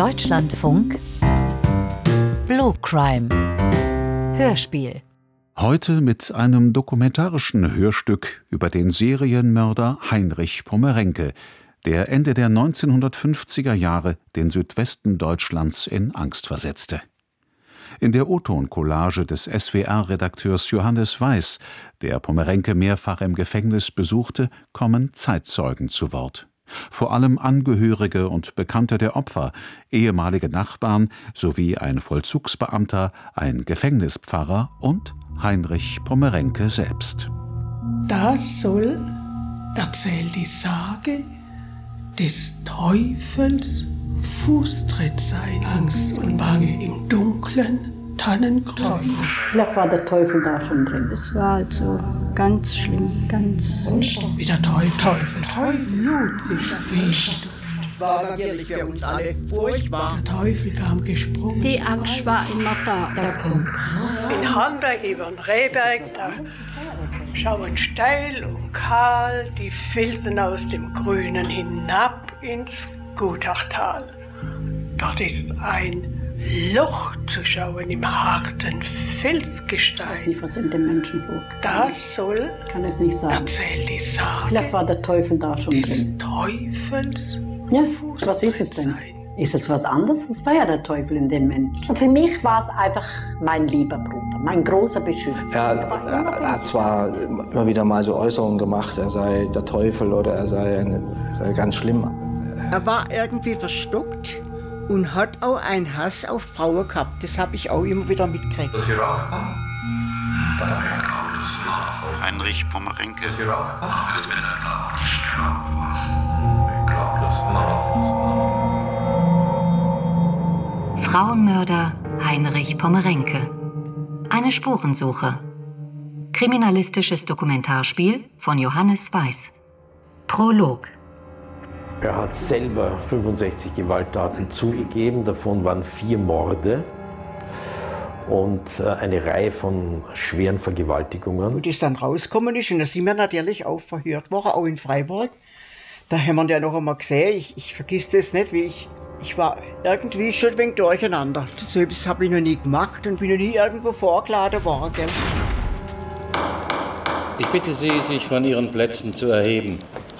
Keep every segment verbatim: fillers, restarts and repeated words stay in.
Deutschlandfunk Blue Crime Hörspiel. Heute mit einem dokumentarischen Hörstück über den Serienmörder Heinrich Pommerenke, der Ende der neunzehnhundertfünfziger Jahre den Südwesten Deutschlands in Angst versetzte. In der O-Ton-Collage des S W R-Redakteurs Johannes Weiß, der Pommerenke mehrfach im Gefängnis besuchte, kommen Zeitzeugen zu Wort. Vor allem Angehörige und Bekannte der Opfer, ehemalige Nachbarn sowie ein Vollzugsbeamter, ein Gefängnispfarrer und Heinrich Pommerenke selbst. Das soll, erzählt die Sage, des Teufels Fußtritt sein. Angst und Bange im dunklen Tannengrün. Vielleicht war der Teufel da schon drin. Es war also ganz schlimm, ganz... Wie der Teufel, Teufel, Teufel, lud sich Schwefelduft. War natürlich für uns alle furchtbar. Der Teufel kam gesprungen. Die Angst war immer da. In Hornberg über den Rehberg, da schauen steil und kahl die Felsen aus dem Grünen hinab ins Gutachtal. Dort ist ein Loch zu schauen im harten Felsgestein. Ich weiß nicht, was in dem Menschen vorgeht. Das soll, kann es nicht sagen. erzählt die Sage, Vielleicht war der Teufel da schon des drin. Teufels. Ja, was ist es denn? Ist es was anderes? Es war ja der Teufel in dem Menschen. Für mich war es einfach mein lieber Bruder, mein großer Beschützer. Er, er hat zwar immer wieder mal so Äußerungen gemacht, er sei der Teufel oder er sei, eine, sei ganz schlimm. Er war irgendwie verstockt und hat auch einen Hass auf Frauen gehabt. Das habe ich auch immer wieder mitgekriegt. Dass sie rauskam, dann habe ich geglaubt, Heinrich Pommerenke. dass sie rauskam, das wäre ein Ich glaube, das ist immer noch. Frauenmörder Heinrich Pommerenke. Eine Spurensuche. Kriminalistisches Dokumentarspiel von Johannes Weiß. Prolog. Er hat selber fünfundsechzig Gewalttaten zugegeben, davon waren vier Morde und eine Reihe von schweren Vergewaltigungen. Und das dann rausgekommen ist, und da sind wir natürlich auch verhört worden, auch in Freiburg. Da haben wir ja noch einmal gesehen, ich, ich vergiss das nicht, wie ich, ich war irgendwie schon ein wenig durcheinander. So etwas habe ich noch nie gemacht und bin noch nie irgendwo vorgeladen worden. Gell? Ich bitte Sie, sich von Ihren Plätzen zu erheben.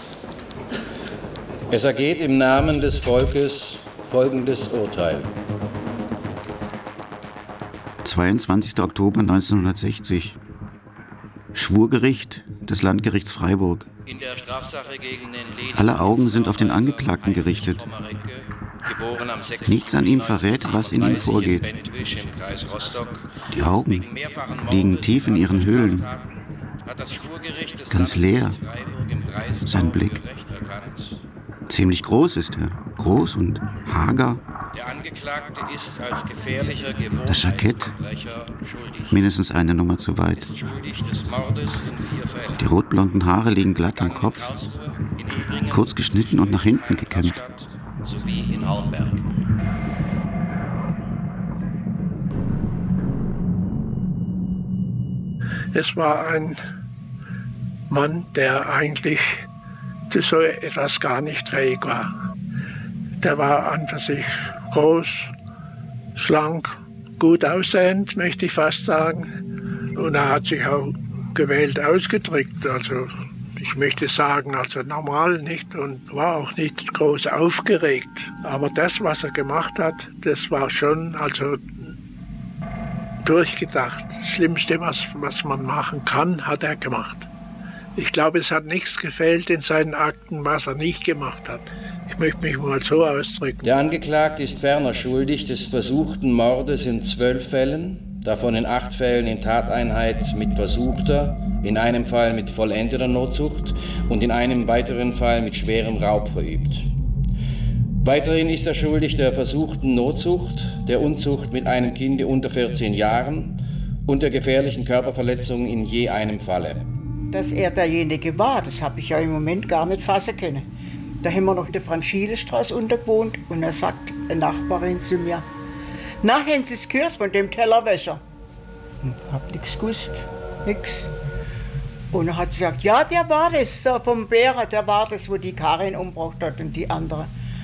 Es ergeht im Namen des Volkes folgendes Urteil. zweiundzwanzigster Oktober neunzehnhundertsechzig. Schwurgericht des Landgerichts Freiburg. In der Strafsache gegen den Alle Augen sind auf den Angeklagten gerichtet. Nichts an ihm verrät, was in ihm vorgeht. Die Augen liegen tief in ihren Höhlen. Ganz leer. Sein Blick. Ziemlich groß ist er. Groß und hager. Der Angeklagte ist als gefährlicher Das Jackett. Mindestens eine Nummer zu weit. Die rotblonden Haare liegen glatt am Kopf. Kurz geschnitten und nach hinten gekämmt. Sowie in Hornberg. Es war ein Mann, der eigentlich zu so etwas gar nicht fähig war. Der war an für sich groß, schlank, gut aussehend, möchte ich fast sagen. Und er hat sich auch gewählt ausgedrückt. Also ich möchte sagen, also normal nicht, und war auch nicht groß aufgeregt. Aber das, was er gemacht hat, das war schon also durchgedacht. Das Schlimmste, was, was man machen kann, hat er gemacht. Ich glaube, es hat nichts gefehlt in seinen Akten, was er nicht gemacht hat. Ich möchte mich mal so ausdrücken. Der Angeklagte ist ferner schuldig des versuchten Mordes in zwölf Fällen, davon in acht Fällen in Tateinheit mit versuchter, in einem Fall mit vollendeter Notzucht und in einem weiteren Fall mit schwerem Raub verübt. Weiterhin ist er schuldig der versuchten Notzucht, der Unzucht mit einem Kinde unter vierzehn Jahren und der gefährlichen Körperverletzung in je einem Falle. Dass er derjenige war, das habe ich ja im Moment gar nicht fassen können. Da haben wir noch in der Franz-Schiele-Straße untergewohnt und da sagt eine Nachbarin zu mir, na, haben Sie es gehört von dem Tellerwäscher? Ich hab nichts gewusst, nix. Und er hat gesagt, ja, der war das, der vom Bärer, der war das, wo die Karin umgebracht hat und die andere.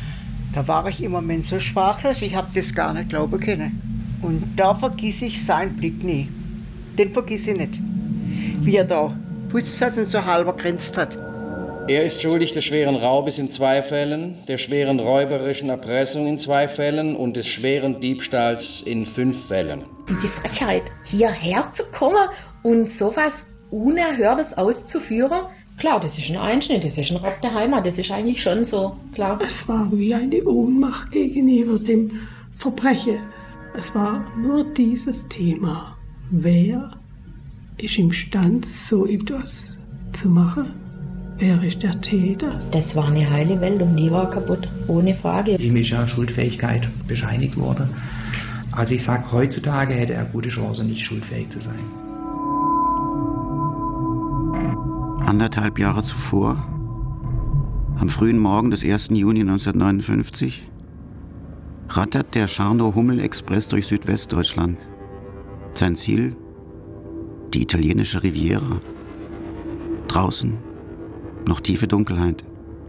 Da war ich im Moment so sprachlos, ich habe das gar nicht glauben können. Und da vergiss ich seinen Blick nie. Den vergiss ich nicht. Wie er da putzt hat und so halber grinst hat. Er ist schuldig des schweren Raubes in zwei Fällen, der schweren räuberischen Erpressung in zwei Fällen und des schweren Diebstahls in fünf Fällen. Diese Frechheit, hierher zu kommen und sowas Unerhörtes auszuführen, klar, das ist ein Einschnitt, das ist ein Raub der Heimat, das ist eigentlich schon so, klar. Es war wie eine Ohnmacht gegenüber dem Verbrechen. Es war nur dieses Thema. Wer ist imstande, so etwas zu machen? Wer ist der Täter? Das war eine heile Welt und die war kaputt, ohne Frage. Ihm ist ja Schuldfähigkeit bescheinigt worden. Also ich sage, heutzutage hätte er gute Chancen, nicht schuldfähig zu sein. Anderthalb Jahre zuvor, am frühen Morgen des ersten Juni neunzehnhundertneunundfünfzig, rattert der Scharnow-Hummel-Express durch Südwestdeutschland. Sein Ziel? Die italienische Riviera. Draußen noch tiefe Dunkelheit.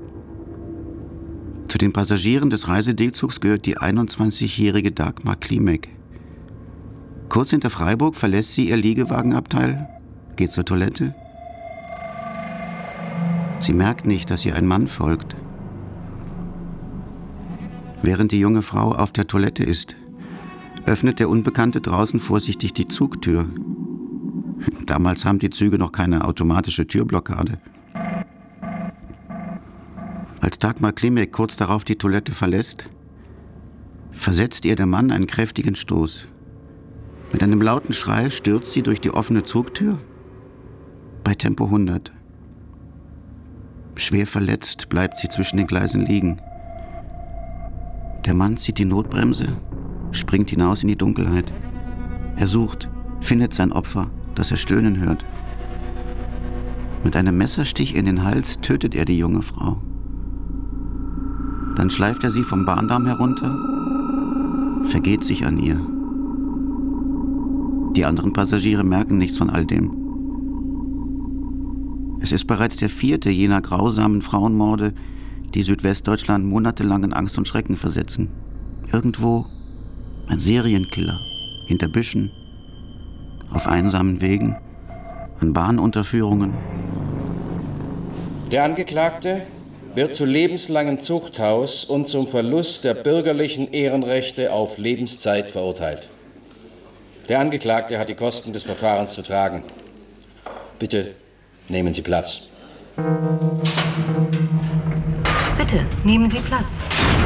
Zu den Passagieren des Reisesegelzugs gehört die einundzwanzigjährige Dagmar Klimek. Kurz hinter Freiburg verlässt sie ihr Liegewagenabteil, geht zur Toilette. Sie merkt nicht, dass ihr ein Mann folgt. Während die junge Frau auf der Toilette ist, öffnet der Unbekannte draußen vorsichtig die Zugtür. Damals haben die Züge noch keine automatische Türblockade. Als Dagmar Klimek kurz darauf die Toilette verlässt, versetzt ihr der Mann einen kräftigen Stoß. Mit einem lauten Schrei stürzt sie durch die offene Zugtür bei Tempo hundert. Schwer verletzt bleibt sie zwischen den Gleisen liegen. Der Mann zieht die Notbremse, springt hinaus in die Dunkelheit. Er sucht, findet sein Opfer, das er stöhnen hört. Mit einem Messerstich in den Hals tötet er die junge Frau. Dann schleift er sie vom Bahndamm herunter, vergeht sich an ihr. Die anderen Passagiere merken nichts von all dem. Es ist bereits der vierte jener grausamen Frauenmorde, die Südwestdeutschland monatelang in Angst und Schrecken versetzen. Irgendwo ein Serienkiller, hinter Büschen, auf einsamen Wegen, an Bahnunterführungen. Der Angeklagte wird zu lebenslangen Zuchthaus und zum Verlust der bürgerlichen Ehrenrechte auf Lebenszeit verurteilt. Der Angeklagte hat die Kosten des Verfahrens zu tragen. Bitte nehmen Sie Platz. Bitte nehmen Sie Platz.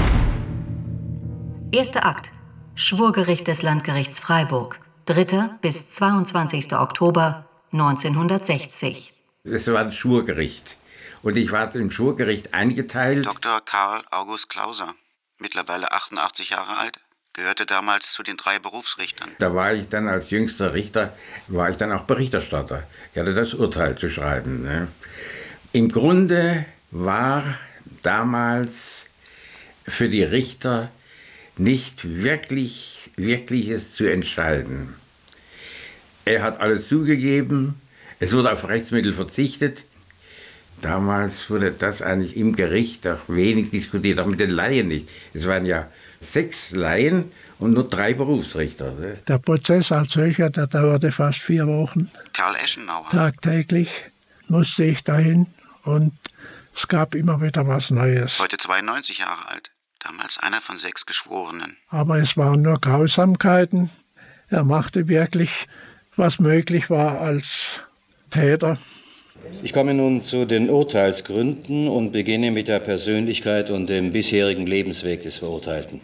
Erster Akt. Schwurgericht des Landgerichts Freiburg. dritter bis zweiundzwanzigster Oktober neunzehnhundertsechzig. Es war ein Schwurgericht. Und ich war im Schwurgericht eingeteilt. Doktor Karl August Klauser, mittlerweile achtundachtzig Jahre alt, gehörte damals zu den drei Berufsrichtern. Da war ich dann als jüngster Richter, war ich dann auch Berichterstatter. Ich hatte das Urteil zu schreiben. Ne? Im Grunde war damals für die Richter nicht wirklich, wirkliches zu entscheiden. Er hat alles zugegeben, es wurde auf Rechtsmittel verzichtet. Damals wurde das eigentlich im Gericht auch wenig diskutiert, auch mit den Laien nicht. Es waren ja sechs Laien und nur drei Berufsrichter. Ne? Der Prozess als solcher, der dauerte fast vier Wochen. Karl Eschenauer. Tagtäglich musste ich dahin und es gab immer wieder was Neues. Heute zweiundneunzig Jahre alt, damals einer von sechs Geschworenen. Aber es waren nur Grausamkeiten. Er machte wirklich, was möglich war als Täter. Ich komme nun zu den Urteilsgründen und beginne mit der Persönlichkeit und dem bisherigen Lebensweg des Verurteilten.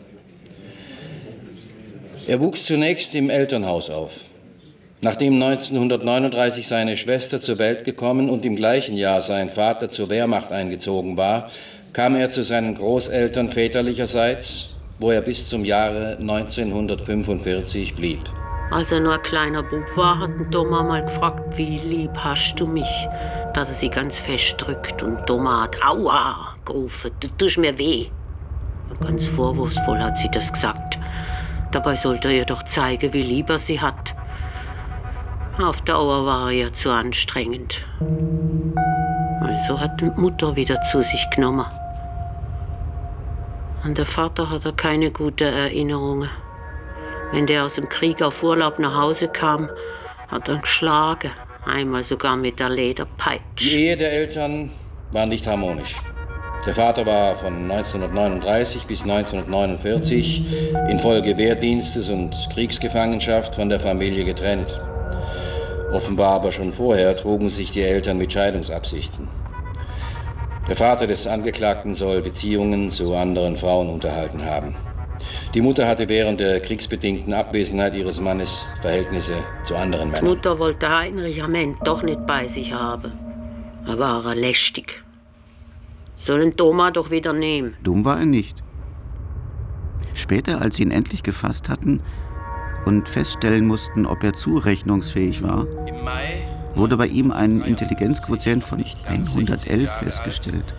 Er wuchs zunächst im Elternhaus auf. Nachdem neunzehnhundertneununddreißig seine Schwester zur Welt gekommen und im gleichen Jahr sein Vater zur Wehrmacht eingezogen war, kam er zu seinen Großeltern väterlicherseits, wo er bis zum Jahre neunzehnhundertfünfundvierzig blieb. Als er nur ein kleiner Bub war, hat die Doma mal gefragt, wie lieb hast du mich? Dass er sie ganz fest drückt und Doma hat Aua gerufen, du tust mir weh. Ganz vorwurfsvoll hat sie das gesagt. Dabei sollte er ihr doch zeigen, wie lieb er sie hat. Auf Dauer war er ihr zu anstrengend. Also hat die Mutter wieder zu sich genommen. An den Vater hat er keine guten Erinnerungen. Wenn der aus dem Krieg auf Urlaub nach Hause kam, hat er ihn geschlagen. Einmal sogar mit der Lederpeitsche. Die Ehe der Eltern war nicht harmonisch. Der Vater war von neunzehnhundertneununddreißig bis neunzehnhundertneunundvierzig infolge Wehrdienstes und Kriegsgefangenschaft von der Familie getrennt. Offenbar aber schon vorher trugen sich die Eltern mit Scheidungsabsichten. Der Vater des Angeklagten soll Beziehungen zu anderen Frauen unterhalten haben. Die Mutter hatte während der kriegsbedingten Abwesenheit ihres Mannes Verhältnisse zu anderen Männern. Die Mutter wollte Heinrich am Ende doch nicht bei sich haben. Er war er lästig. Sollen Thomas doch wieder nehmen. Dumm war er nicht. Später, als sie ihn endlich gefasst hatten und feststellen mussten, ob er zurechnungsfähig war, wurde bei ihm ein Intelligenzquotient von hundertelf festgestellt.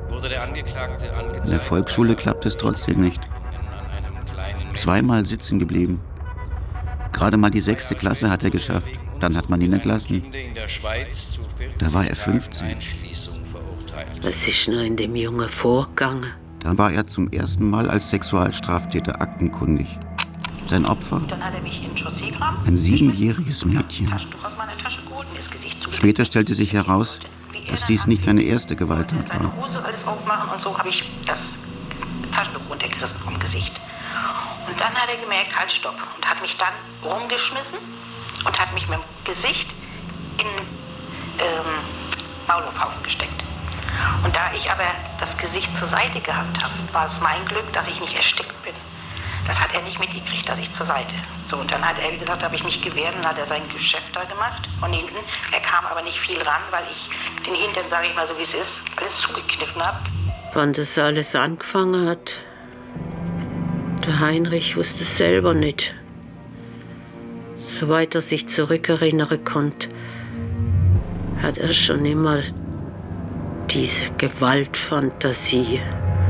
In der Volksschule klappt es trotzdem nicht. Zweimal sitzen geblieben. Gerade mal die sechste Klasse hat er geschafft. Dann hat man ihn entlassen. Da war er fünfzehn. Was ist nur in dem Jungen vorgegangen? Da war er zum ersten Mal als Sexualstraftäter aktenkundig. Sein Opfer? Ein siebenjähriges Mädchen. Später stellte sich heraus, dass dies nicht seine erste Gewalttat war. Alles aufmachen und so habe ich das Taschentuch runtergerissen vom Gesicht. Und dann hat er gemerkt, halt stopp, und hat mich dann rumgeschmissen und hat mich mit dem Gesicht in ähm, Maulwurfhaufen gesteckt. Und da ich aber das Gesicht zur Seite gehabt habe, war es mein Glück, dass ich nicht erstickt bin. Das hat er nicht mitgekriegt, dass ich zur Seite. So, und dann hat er, wie gesagt, habe ich mich gewehrt und hat er sein Geschäft da gemacht von hinten. Er kam aber nicht viel ran, weil ich den Hintern, sage ich mal so wie es ist, alles zugekniffen habe. Wann das alles angefangen hat, der Heinrich wusste es selber nicht. Soweit er sich zurückerinnern konnte, hat er schon immer diese Gewaltfantasie.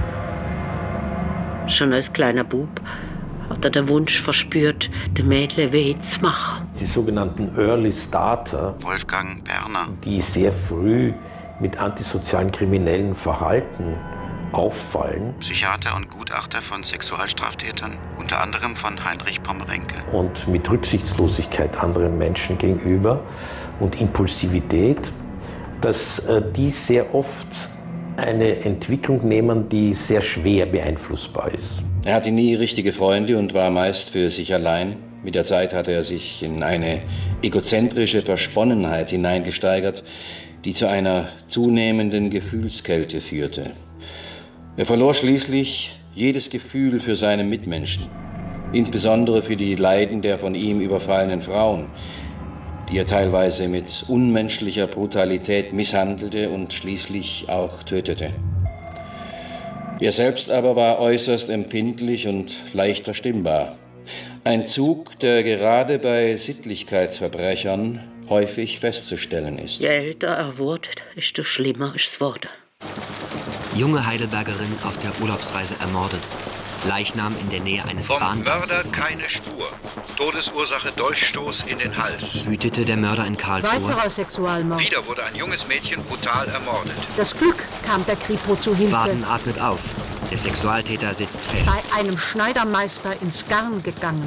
Schon als kleiner Bub hat er den Wunsch verspürt, den Mädchen weh zu machen. Die sogenannten Early Starter, Wolfgang Berner, die sehr früh mit antisozialen kriminellen Verhalten auffallen. Psychiater und Gutachter von Sexualstraftätern, unter anderem von Heinrich Pommerenke. Und mit Rücksichtslosigkeit anderen Menschen gegenüber und Impulsivität, dass äh, die sehr oft eine Entwicklung nehmen, die sehr schwer beeinflussbar ist. Er hatte nie richtige Freunde und war meist für sich allein. Mit der Zeit hatte er sich in eine egozentrische Versponnenheit hineingesteigert, die zu einer zunehmenden Gefühlskälte führte. Er verlor schließlich jedes Gefühl für seine Mitmenschen, insbesondere für die Leiden der von ihm überfallenen Frauen, die er teilweise mit unmenschlicher Brutalität misshandelte und schließlich auch tötete. Er selbst aber war äußerst empfindlich und leicht verstimmbar. Ein Zug, der gerade bei Sittlichkeitsverbrechern häufig festzustellen ist. Je älter er wurde, desto schlimmer ist es geworden. Junge Heidelbergerin auf der Urlaubsreise ermordet. Leichnam in der Nähe eines Vom Bahnhofs. Mörder keine Spur. Todesursache Dolchstoß in den Hals. Wütete der Mörder in Karlsruhe. Weiterer Sexualmord. Wieder wurde ein junges Mädchen brutal ermordet. Das Glück kam der Kripo zu Hilfe. Baden atmet auf. Der Sexualtäter sitzt fest. Bei einem Schneidermeister ins Garn gegangen.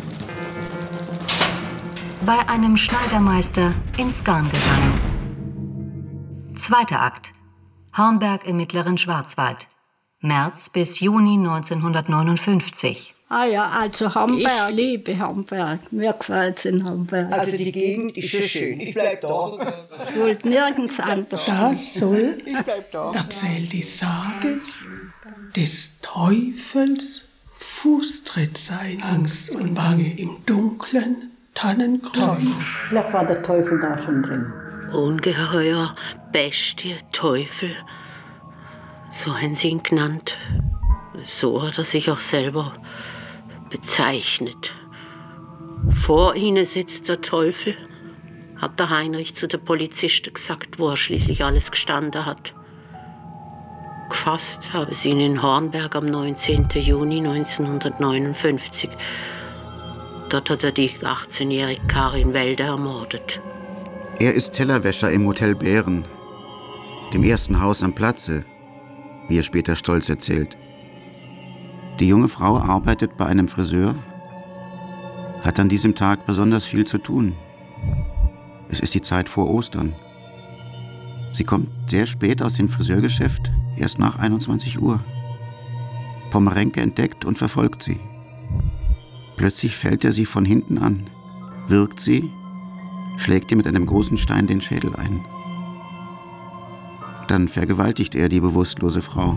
Bei einem Schneidermeister ins Garn gegangen. Zweiter Akt. Hornberg im mittleren Schwarzwald. März bis Juni neunzehnhundertneunundfünfzig. Ah ja, also Hamburg, ich liebe Hamburg. Mir gefällt es in Hamburg. Also die Gegend ist schon schön. Ich bleib da. Ich wollte nirgends anders. Das soll, Ich bleib da. erzählt die Sage, des Teufels Fußtritt sein. Angst und Bange im dunklen Tannengrün. Vielleicht war der Teufel da schon drin. Ungeheuer, Bestie, Teufel. So haben sie ihn genannt. So hat er sich auch selber bezeichnet. Vor ihnen sitzt der Teufel, hat der Heinrich zu den Polizisten gesagt, wo er schließlich alles gestanden hat. Gefasst habe sie ihn in Hornberg am neunzehnten Juni neunzehnhundertneunundfünfzig. Dort hat er die achtzehnjährige Karin Wälder ermordet. Er ist Tellerwäscher im Hotel Bären, dem ersten Haus am Platze, wie er später stolz erzählt. Die junge Frau arbeitet bei einem Friseur, hat an diesem Tag besonders viel zu tun. Es ist die Zeit vor Ostern. Sie kommt sehr spät aus dem Friseurgeschäft, erst nach einundzwanzig Uhr. Pomerenke entdeckt und verfolgt sie. Plötzlich fällt er sie von hinten an, wirkt sie, schlägt ihr mit einem großen Stein den Schädel ein. Dann vergewaltigt er die bewusstlose Frau.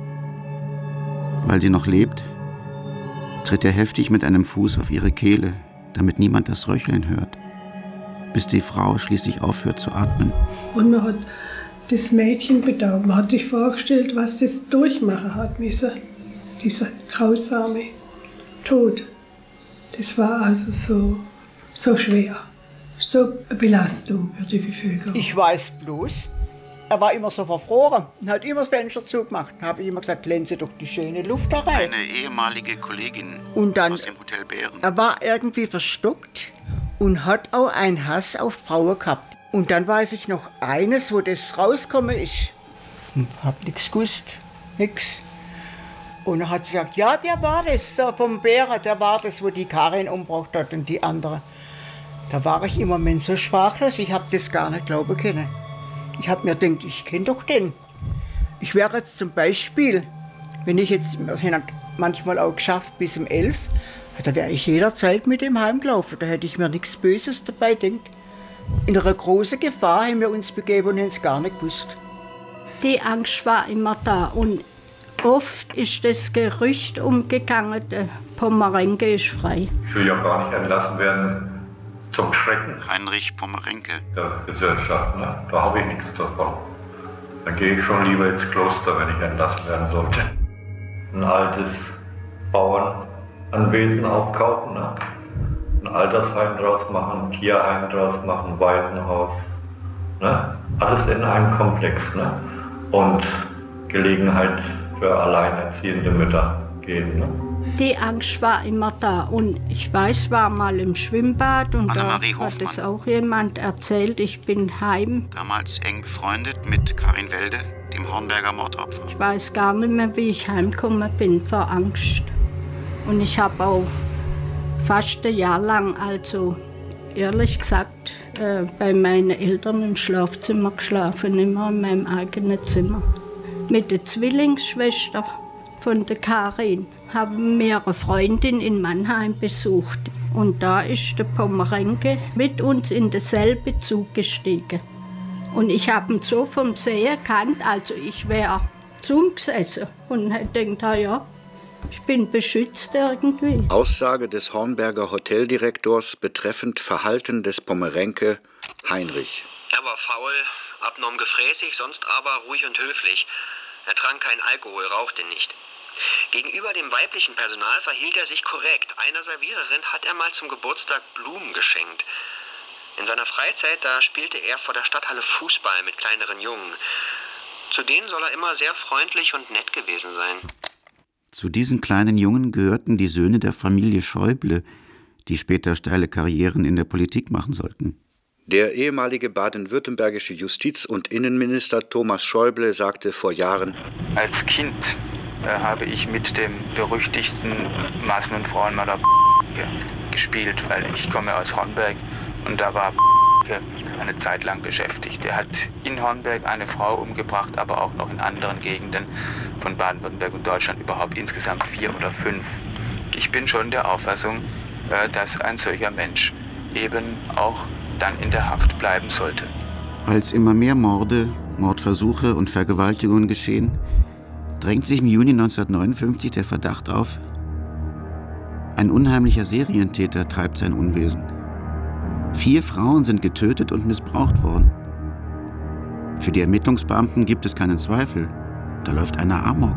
Weil sie noch lebt, tritt er heftig mit einem Fuß auf ihre Kehle, damit niemand das Röcheln hört, bis die Frau schließlich aufhört zu atmen. Und man hat das Mädchen bedauert. Man hat sich vorgestellt, was das durchmachen hat müssen, dieser grausame Tod. Das war also so, so schwer, so eine Belastung für die Bevölkerung. Ich weiß bloß, er war immer so verfroren und hat immer das Fenster zugemacht. Da habe ich immer gesagt, lassen Sie doch die schöne Luft da rein. Eine ehemalige Kollegin und dann, aus dem Hotel Bären. Er war irgendwie verstockt und hat auch einen Hass auf Frauen gehabt. Und dann weiß ich noch eines, wo das rausgekommen ist. Ich hab nichts gewusst, nix. Und er hat gesagt, ja, der war das, der vom Bären, der war das, wo die Karin umgebracht hat und die andere. Da war ich im Moment so sprachlos, ich habe das gar nicht glauben können. Ich habe mir gedacht, ich kenne doch den. Ich wäre jetzt zum Beispiel, wenn ich jetzt, wir haben manchmal auch geschafft bis um elf, da wäre ich jederzeit mit ihm heimgelaufen. Da hätte ich mir nichts Böses dabei gedacht. In einer großen Gefahr haben wir uns begeben und haben es gar nicht gewusst. Die Angst war immer da und oft ist das Gerücht umgegangen, der Pomerenke ist frei. Ich will ja gar nicht entlassen werden zum Schrecken Heinrich Pomerenke der Gesellschaft. Ne? Da habe ich nichts davon. Dann gehe ich schon lieber ins Kloster, wenn ich entlassen werden sollte. Ein altes Bauernanwesen aufkaufen, ne? Ein Altersheim draus machen, ein Tierheim draus machen, ein Waisenhaus. Ne? Alles in einem Komplex. Ne? Und Gelegenheit für alleinerziehende Mütter geben. Ne? Die Angst war immer da. Und ich weiß, war mal im Schwimmbad und da hat es auch jemand erzählt, ich bin heim. Damals eng befreundet mit Karin Welde, dem Hornberger Mordopfer. Ich weiß gar nicht mehr, wie ich heimgekommen bin vor Angst. Und ich habe auch fast ein Jahr lang, also ehrlich gesagt, äh, bei meinen Eltern im Schlafzimmer geschlafen, immer in meinem eigenen Zimmer. Mit der Zwillingsschwester von der Karin haben wir eine Freundin in Mannheim besucht. Und da ist der Pomerenke mit uns in denselben Zug gestiegen. Und ich habe ihn so vom Sehen erkannt, also ich wäre zu ihm gesessen und hätte gedacht, ja, ich bin beschützt irgendwie. Aussage des Hornberger Hoteldirektors betreffend Verhalten des Pomerenke Heinrich. Er war faul, abnorm gefräßig, sonst aber ruhig und höflich. Er trank keinen Alkohol, rauchte nicht. Gegenüber dem weiblichen Personal verhielt er sich korrekt. Einer Serviererin hat er mal zum Geburtstag Blumen geschenkt. In seiner Freizeit, da spielte er vor der Stadthalle Fußball mit kleineren Jungen. Zu denen soll er immer sehr freundlich und nett gewesen sein. Zu diesen kleinen Jungen gehörten die Söhne der Familie Schäuble, die später steile Karrieren in der Politik machen sollten. Der ehemalige baden-württembergische Justiz- und Innenminister Thomas Schäuble sagte vor Jahren: Als Kind äh, habe ich mit dem berüchtigten Massen- und Frauenmörder gespielt, weil ich komme aus Hornberg und da war eine Zeit lang beschäftigt. Er hat in Hornberg eine Frau umgebracht, aber auch noch in anderen Gegenden von Baden-Württemberg und Deutschland, überhaupt insgesamt vier oder fünf. Ich bin schon der Auffassung, äh, dass ein solcher Mensch eben auch dann in der Haft bleiben sollte. Als immer mehr Morde, Mordversuche und Vergewaltigungen geschehen, drängt sich im Juni neunzehnhundertneunundfünfzig der Verdacht auf, ein unheimlicher Serientäter treibt sein Unwesen. Vier Frauen sind getötet und missbraucht worden. Für die Ermittlungsbeamten gibt es keinen Zweifel. Da läuft einer Amok.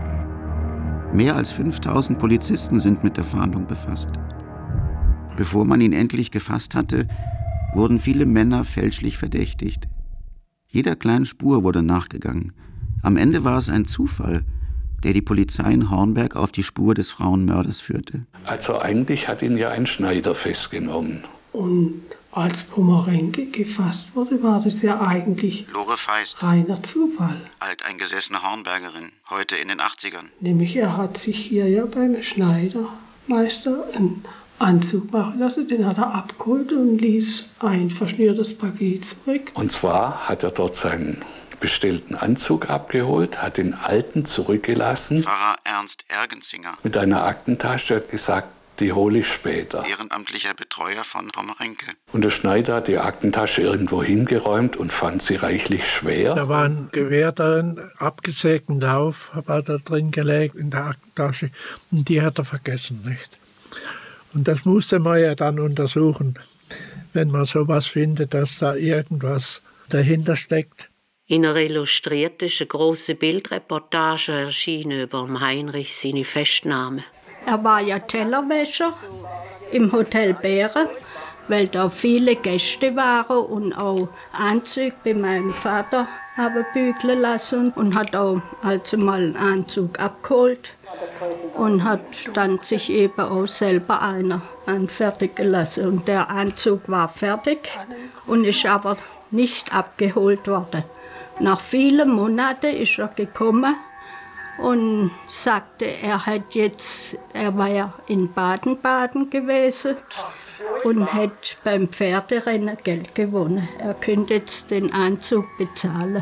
Mehr als fünftausend Polizisten sind mit der Fahndung befasst. Bevor man ihn endlich gefasst hatte, wurden viele Männer fälschlich verdächtigt. Jeder kleinen Spur wurde nachgegangen. Am Ende war es ein Zufall, der die Polizei in Hornberg auf die Spur des Frauenmörders führte. Also eigentlich hat ihn ja ein Schneider festgenommen. Und Als Pomerenke gefasst wurde, war das ja eigentlich Lore Feist, reiner Zufall. alteingesessene Hornbergerin, heute in den achtzigern. Nämlich er hat sich hier ja beim Schneidermeister einen Anzug machen lassen, den hat er abgeholt und ließ ein verschnürtes Paket zurück. Und zwar hat er dort seinen bestellten Anzug abgeholt, hat den alten zurückgelassen. Pfarrer Ernst Ergenzinger, Mit einer Aktentasche hat gesagt, die hole ich später. ehrenamtlicher Betreuer von Pomerenke. Und der Schneider hat die Aktentasche irgendwo hingeräumt und fand sie reichlich schwer. Da war ein Gewehr darin, abgesägten Lauf, war da drin gelegt in der Aktentasche und die hat er vergessen, nicht? Und das musste man ja dann untersuchen, wenn man sowas findet, dass da irgendwas dahinter steckt. In einer Illustrierten ist eine grosse Bildreportage erschienen über Heinrich seine Festnahme. Er war ja Tellerwäscher im Hotel Bären, weil da viele Gäste waren und auch Anzüge bei meinem Vater haben bügeln lassen und hat auch also mal einen Anzug abgeholt und hat dann sich eben auch selber einer anfertigen lassen. Und der Anzug war fertig und ist aber nicht abgeholt worden. Nach vielen Monaten ist er gekommen und sagte, er hat jetzt, er war ja in Baden-Baden gewesen und hätte beim Pferderennen Geld gewonnen. Er könnte jetzt den Anzug bezahlen.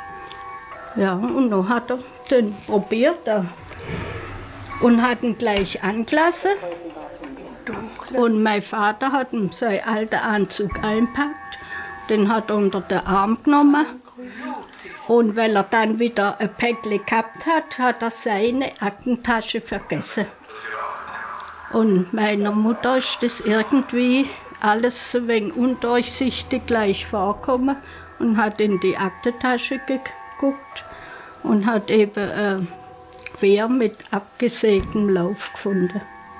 Ja, und dann hat er den probiert und hat ihn gleich angelassen. Und mein Vater hat ihm seinen alten Anzug einpackt, den hat er unter den Arm genommen. Und weil er dann wieder ein Päckchen gehabt hat, hat er seine Aktentasche vergessen. Und meiner Mutter ist das irgendwie alles ein wenig undurchsichtig gleich vorgekommen und hat in die Aktentasche geguckt und hat eben ein Gewehr mit abgesägtem Lauf gefunden.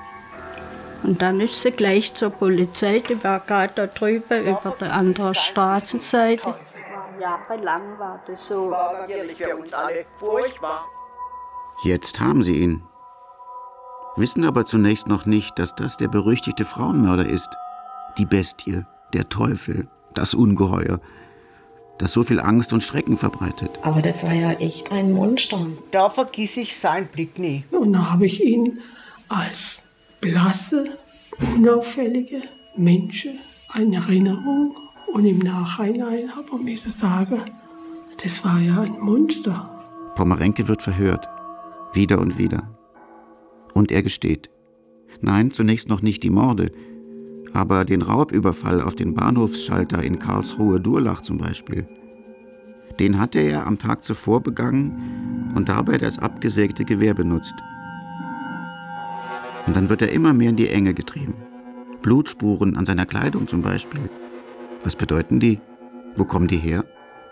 Und dann ist sie gleich zur Polizei, die war gerade da drüben über der anderen Straßenseite. Jahrelang war das so. War natürlich für uns alle furchtbar. Jetzt haben sie ihn. Wissen aber zunächst noch nicht, dass das der berüchtigte Frauenmörder ist. Die Bestie, der Teufel, das Ungeheuer, das so viel Angst und Schrecken verbreitet. Aber das war ja echt ein Monster. Da vergiss ich seinen Blick nie. Und da habe ich ihn als blasse, unauffällige Menschen eine Erinnerung. Und im Nachhinein habe ich müssen sagen, das war ja ein Monster. Pomerenke wird verhört. Wieder und wieder. Und er gesteht. Nein, zunächst noch nicht die Morde, aber den Raubüberfall auf den Bahnhofsschalter in Karlsruhe-Durlach zum Beispiel. Den hatte er am Tag zuvor begangen und dabei das abgesägte Gewehr benutzt. Und dann wird er immer mehr in die Enge getrieben. Blutspuren an seiner Kleidung zum Beispiel. Was bedeuten die? Wo kommen die her?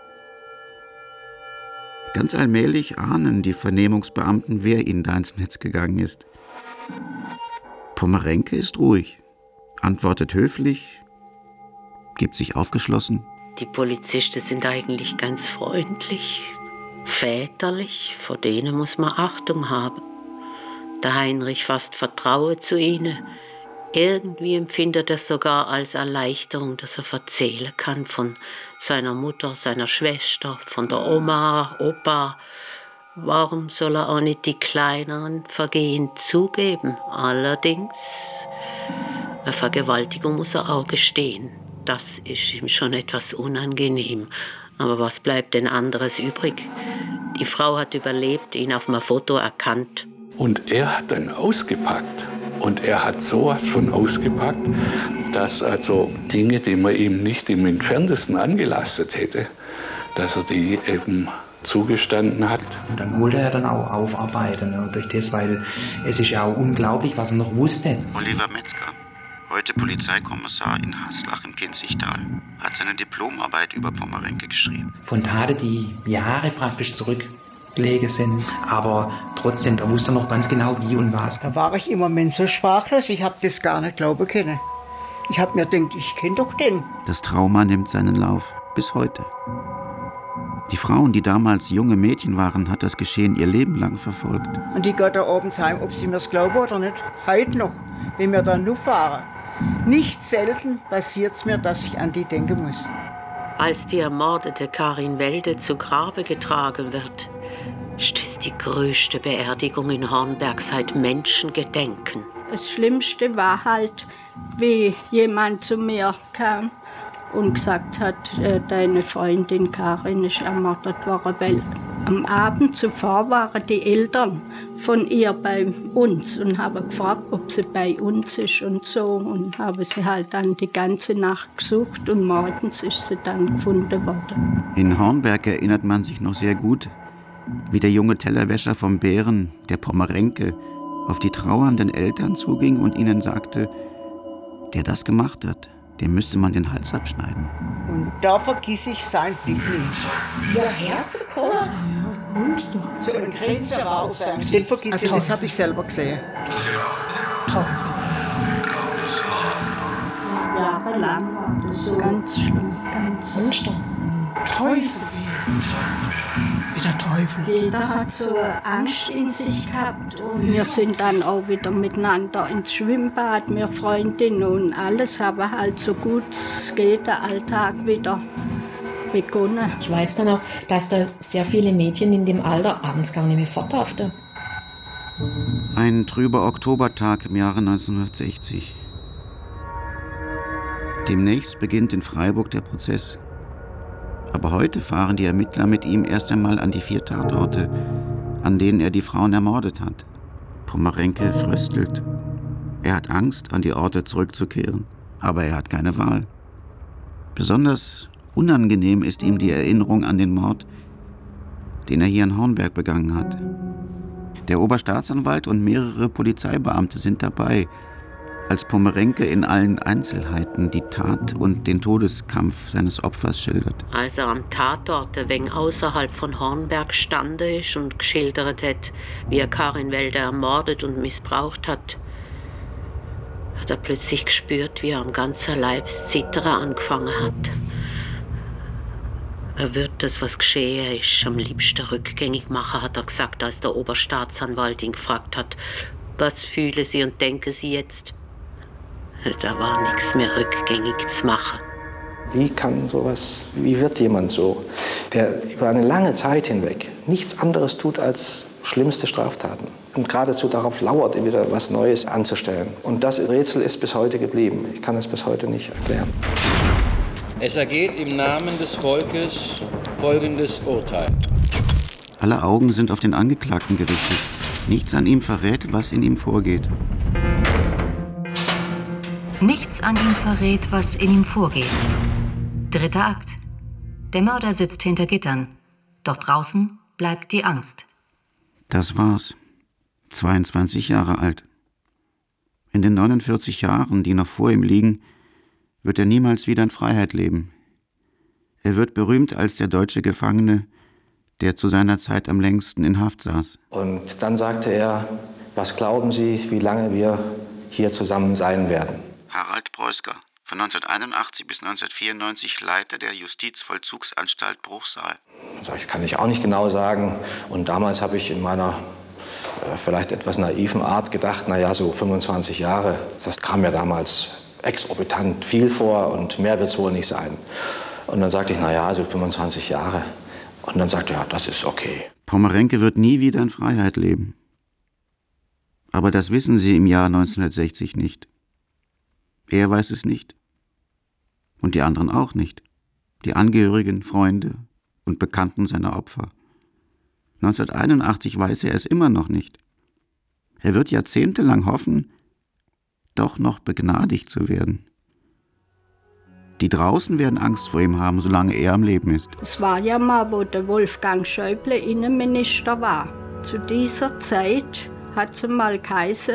Ganz allmählich ahnen die Vernehmungsbeamten, wer ihnen da ins Netz gegangen ist. Pomerenke ist ruhig, antwortet höflich, gibt sich aufgeschlossen. Die Polizisten sind eigentlich ganz freundlich, väterlich, vor denen muss man Achtung haben. Der Heinrich fasst Vertrauen zu ihnen. Irgendwie empfindet er es sogar als Erleichterung, dass er erzählen kann von seiner Mutter, seiner Schwester, von der Oma, Opa. Warum soll er auch nicht die kleineren Vergehen zugeben? Allerdings, eine Vergewaltigung muss er auch gestehen. Das ist ihm schon etwas unangenehm. Aber was bleibt denn anderes übrig? Die Frau hat überlebt, ihn auf einem Foto erkannt. Und er hat dann ausgepackt. Und er hat sowas von ausgepackt, dass also Dinge, die man ihm nicht im Entferntesten angelastet hätte, dass er die eben zugestanden hat. Und dann wollte er dann auch aufarbeiten, ne, durch das, weil es ist ja auch unglaublich, was er noch wusste. Oliver Metzger, heute Polizeikommissar in Haslach im Kinzigtal, hat seine Diplomarbeit über Pomerenke geschrieben. Von Taten, die Jahre praktisch zurück gelegen sind, aber trotzdem, da wusste er noch ganz genau wie und was. Da war ich im Moment so sprachlos, ich habe das gar nicht glauben können. Ich habe mir gedacht, ich kenne doch den. Das Trauma nimmt seinen Lauf bis heute. Die Frauen, die damals junge Mädchen waren, hat das Geschehen ihr Leben lang verfolgt. Und die geht da abends heim, ob sie mir's glauben oder nicht, heute noch, wenn wir dann nur fahren. Nicht selten passiert es mir, dass ich an die denken muss. Als die ermordete Karin Welde zu Grabe getragen wird, ist das die größte Beerdigung in Hornberg seit Menschengedenken. Das Schlimmste war halt, wie jemand zu mir kam und gesagt hat, äh, deine Freundin Karin ist ermordet worden, weil am Abend zuvor waren die Eltern von ihr bei uns und haben gefragt, ob sie bei uns ist und so, und haben sie halt dann die ganze Nacht gesucht und morgens ist sie dann gefunden worden. In Hornberg erinnert man sich noch sehr gut, wie der junge Tellerwäscher vom Bären, der Pommerenke, auf die trauernden Eltern zuging und ihnen sagte, der das gemacht hat, dem müsste man den Hals abschneiden. Und da vergiss ich sein Blick nicht. Hierher zu kommen? So ein Grenzer war auf seinem Den vergiss also ich, das habe ich selber gesehen. Teufel. Jahrelang war das so ganz schlimm, ganz Monster. Teufel. Wie der Teufel. Jeder hat so Angst in sich gehabt. Und wir sind dann auch wieder miteinander ins Schwimmbad, wir Freundinnen und alles, aber halt so gut es geht, der Alltag wieder begonnen. Ich weiß dann auch, dass da sehr viele Mädchen in dem Alter abends gar nicht mehr fort durften. Ein trüber Oktobertag im Jahre neunzehnhundertsechzig. Demnächst beginnt in Freiburg der Prozess. Aber heute fahren die Ermittler mit ihm erst einmal an die vier Tatorte, an denen er die Frauen ermordet hat. Pommerenke fröstelt. Er hat Angst, an die Orte zurückzukehren, aber er hat keine Wahl. Besonders unangenehm ist ihm die Erinnerung an den Mord, den er hier in Hornberg begangen hat. Der Oberstaatsanwalt und mehrere Polizeibeamte sind dabei, als Pommerenke in allen Einzelheiten die Tat und den Todeskampf seines Opfers schildert. Als er am Tatort ein wenig außerhalb von Hornberg stande ist und geschildert hat, wie er Karin Welde ermordet und missbraucht hat, hat er plötzlich gespürt, wie er am ganzen Leib zu zittern angefangen hat. Er wird das, was geschehen ist, am liebsten rückgängig machen, hat er gesagt, als der Oberstaatsanwalt ihn gefragt hat, was fühlen Sie und denken Sie jetzt? Da war nichts mehr rückgängig zu machen. Wie kann sowas, wie wird jemand so, der über eine lange Zeit hinweg nichts anderes tut als schlimmste Straftaten und geradezu darauf lauert, wieder was Neues anzustellen. Und das Rätsel ist bis heute geblieben. Ich kann es bis heute nicht erklären. Es ergeht im Namen des Volkes folgendes Urteil. Alle Augen sind auf den Angeklagten gerichtet. Nichts an ihm verrät, was in ihm vorgeht. Nichts an ihm verrät, was in ihm vorgeht. Dritter Akt. Der Mörder sitzt hinter Gittern. Doch draußen bleibt die Angst. Das war's. zweiundzwanzig Jahre alt. In den neunundvierzig Jahren, die noch vor ihm liegen, wird er niemals wieder in Freiheit leben. Er wird berühmt als der deutsche Gefangene, der zu seiner Zeit am längsten in Haft saß. Und dann sagte er, was glauben Sie, wie lange wir hier zusammen sein werden? Harald Preusker, von neunzehnhunderteinundachtzig bis neunzehnhundertvierundneunzig Leiter der Justizvollzugsanstalt Bruchsal. Das kann ich auch nicht genau sagen. Und damals habe ich in meiner äh, vielleicht etwas naiven Art gedacht, naja, so fünfundzwanzig Jahre, das kam mir damals exorbitant viel vor und mehr wird es wohl nicht sein. Und dann sagte ich, naja, so fünfundzwanzig Jahre. Und dann sagte er, ja, das ist okay. Pommerenke wird nie wieder in Freiheit leben. Aber das wissen Sie im Jahr neunzehnhundertsechzig nicht. Er weiß es nicht. Und die anderen auch nicht. Die Angehörigen, Freunde und Bekannten seiner Opfer. neunzehnhunderteinundachtzig weiß er es immer noch nicht. Er wird jahrzehntelang hoffen, doch noch begnadigt zu werden. Die draußen werden Angst vor ihm haben, solange er am Leben ist. Es war ja mal, wo der Wolfgang Schäuble Innenminister war. Zu dieser Zeit hat es mal geheißen,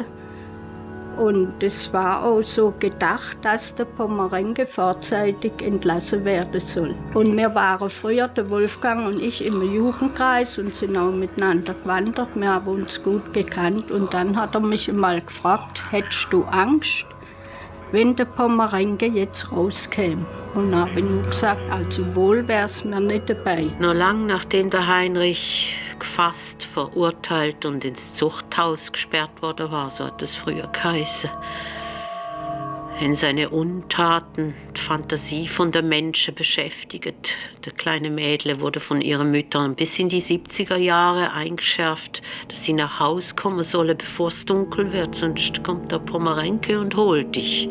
und es war auch so gedacht, dass der Pommerenke vorzeitig entlassen werden soll. Und wir waren früher, der Wolfgang und ich, im Jugendkreis und sind auch miteinander gewandert. Wir haben uns gut gekannt. Und dann hat er mich einmal gefragt, hättest du Angst, wenn der Pommerenke jetzt rauskäme? Und dann habe ich nur gesagt, also wohl wäre es mir nicht dabei. Nur lang nachdem der Heinrich gefasst, verurteilt und ins Zuchthaus gesperrt worden war, so hat es früher geheißen, in seine Untaten, die Fantasie von der Menschen beschäftigt. Der kleine Mädle wurde von ihren Müttern bis in die siebziger Jahre eingeschärft, dass sie nach Haus kommen solle, bevor es dunkel wird, sonst kommt der Pomerenke und holt dich.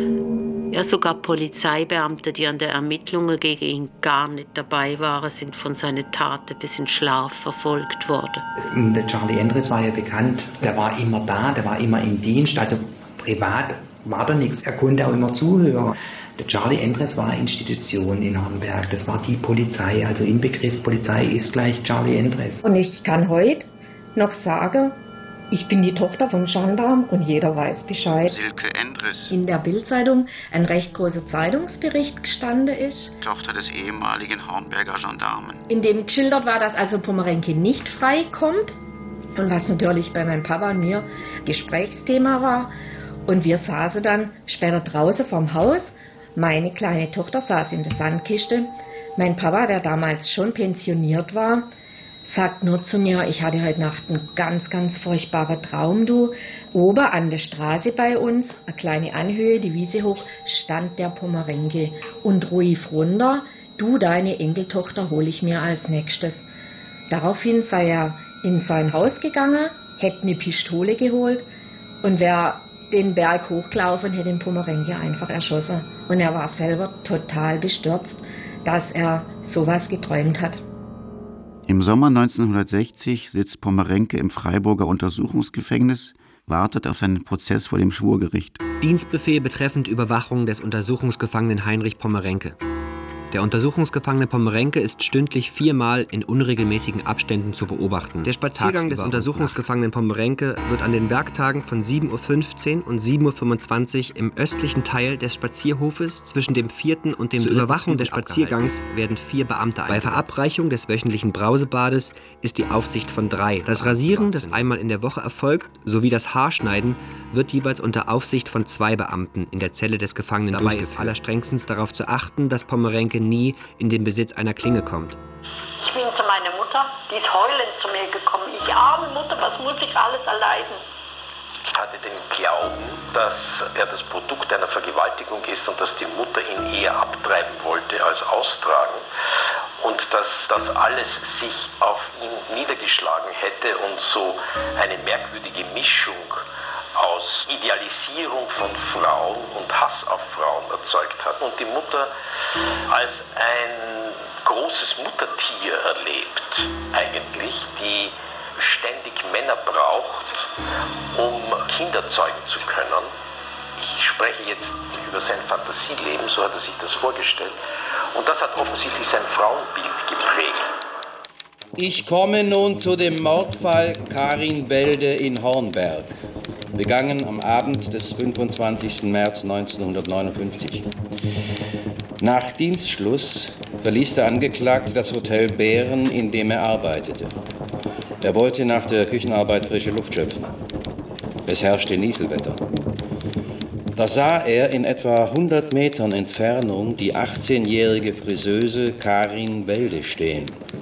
Ja, sogar Polizeibeamte, die an den Ermittlungen gegen ihn gar nicht dabei waren, sind von seinen Taten bis in Schlaf verfolgt worden. Der Charlie Endres war ja bekannt, der war immer da, der war immer im Dienst, also privat war da nichts. Er konnte auch immer zuhören. Der Charlie Endres war eine Institution in Hornberg. Das war die Polizei. Also Inbegriff Polizei ist gleich Charlie Endres. Und ich kann heute noch sagen, ich bin die Tochter vom Gendarm und jeder weiß Bescheid. Silke Endres. In der Bild-Zeitung ein recht großer Zeitungsbericht gestanden ist. Tochter des ehemaligen Hornberger Gendarmen. In dem geschildert war, dass also Pomerenke nicht freikommt. Und was natürlich bei meinem Papa und mir Gesprächsthema war. Und wir saßen dann später draußen vorm Haus. Meine kleine Tochter saß in der Sandkiste. Mein Papa, der damals schon pensioniert war, sagt nur zu mir, ich hatte heute Nacht einen ganz, ganz furchtbaren Traum, du. Oben an der Straße bei uns, eine kleine Anhöhe, die Wiese hoch, stand der Pomerenke und rief runter, du, deine Enkeltochter hole ich mir als nächstes. Daraufhin sei er in sein Haus gegangen, hätte eine Pistole geholt und wäre den Berg hochgelaufen und hätte den Pomerenke einfach erschossen. Und er war selber total bestürzt, dass er sowas geträumt hat. Im Sommer neunzehnhundertsechzig sitzt Pomerenke im Freiburger Untersuchungsgefängnis, wartet auf seinen Prozess vor dem Schwurgericht. Dienstbefehl betreffend Überwachung des Untersuchungsgefangenen Heinrich Pomerenke. Der Untersuchungsgefangene Pomerenke ist stündlich viermal in unregelmäßigen Abständen zu beobachten. Der Spaziergang des Untersuchungsgefangenen Pomerenke wird an den Werktagen von sieben Uhr fünfzehn und sieben Uhr fünfundzwanzig im östlichen Teil des Spazierhofes zwischen dem vierten und dem Zur Überwachung des Spaziergangs werden vier Beamte eingesetzt. Bei Verabreichung des wöchentlichen Brausebades ist die Aufsicht von drei. Das Rasieren, das einmal in der Woche erfolgt, sowie das Haarschneiden wird jeweils unter Aufsicht von zwei Beamten in der Zelle des Gefangenen Dabei durchgeführt. Ist allerstrengstens darauf zu achten, dass Pomerenke nie in den Besitz einer Klinge kommt. Ich bin zu meiner Mutter, die ist heulend zu mir gekommen. Ich arme Mutter, was muss ich alles erleiden? Hatte den Glauben, dass er das Produkt einer Vergewaltigung ist und dass die Mutter ihn eher abtreiben wollte als austragen. Und dass das alles sich auf ihn niedergeschlagen hätte und so eine merkwürdige Mischung aus Idealisierung von Frauen und Hass auf Frauen erzeugt hat. Und die Mutter als ein großes Muttertier erlebt, eigentlich, die ständig Männer braucht, um Kinder zeugen zu können. Ich spreche jetzt über sein Fantasieleben, so hat er sich das vorgestellt. Und das hat offensichtlich sein Frauenbild geprägt. Ich komme nun zu dem Mordfall Karin Welde in Hornberg, begangen am Abend des fünfundzwanzigsten März neunzehnhundertneunundfünfzig. Nach Dienstschluss verließ der Angeklagte das Hotel Bären, in dem er arbeitete. Er wollte nach der Küchenarbeit frische Luft schöpfen. Es herrschte Nieselwetter. Da sah er in etwa hundert Metern Entfernung die achtzehnjährige Friseuse Karin Welde stehen.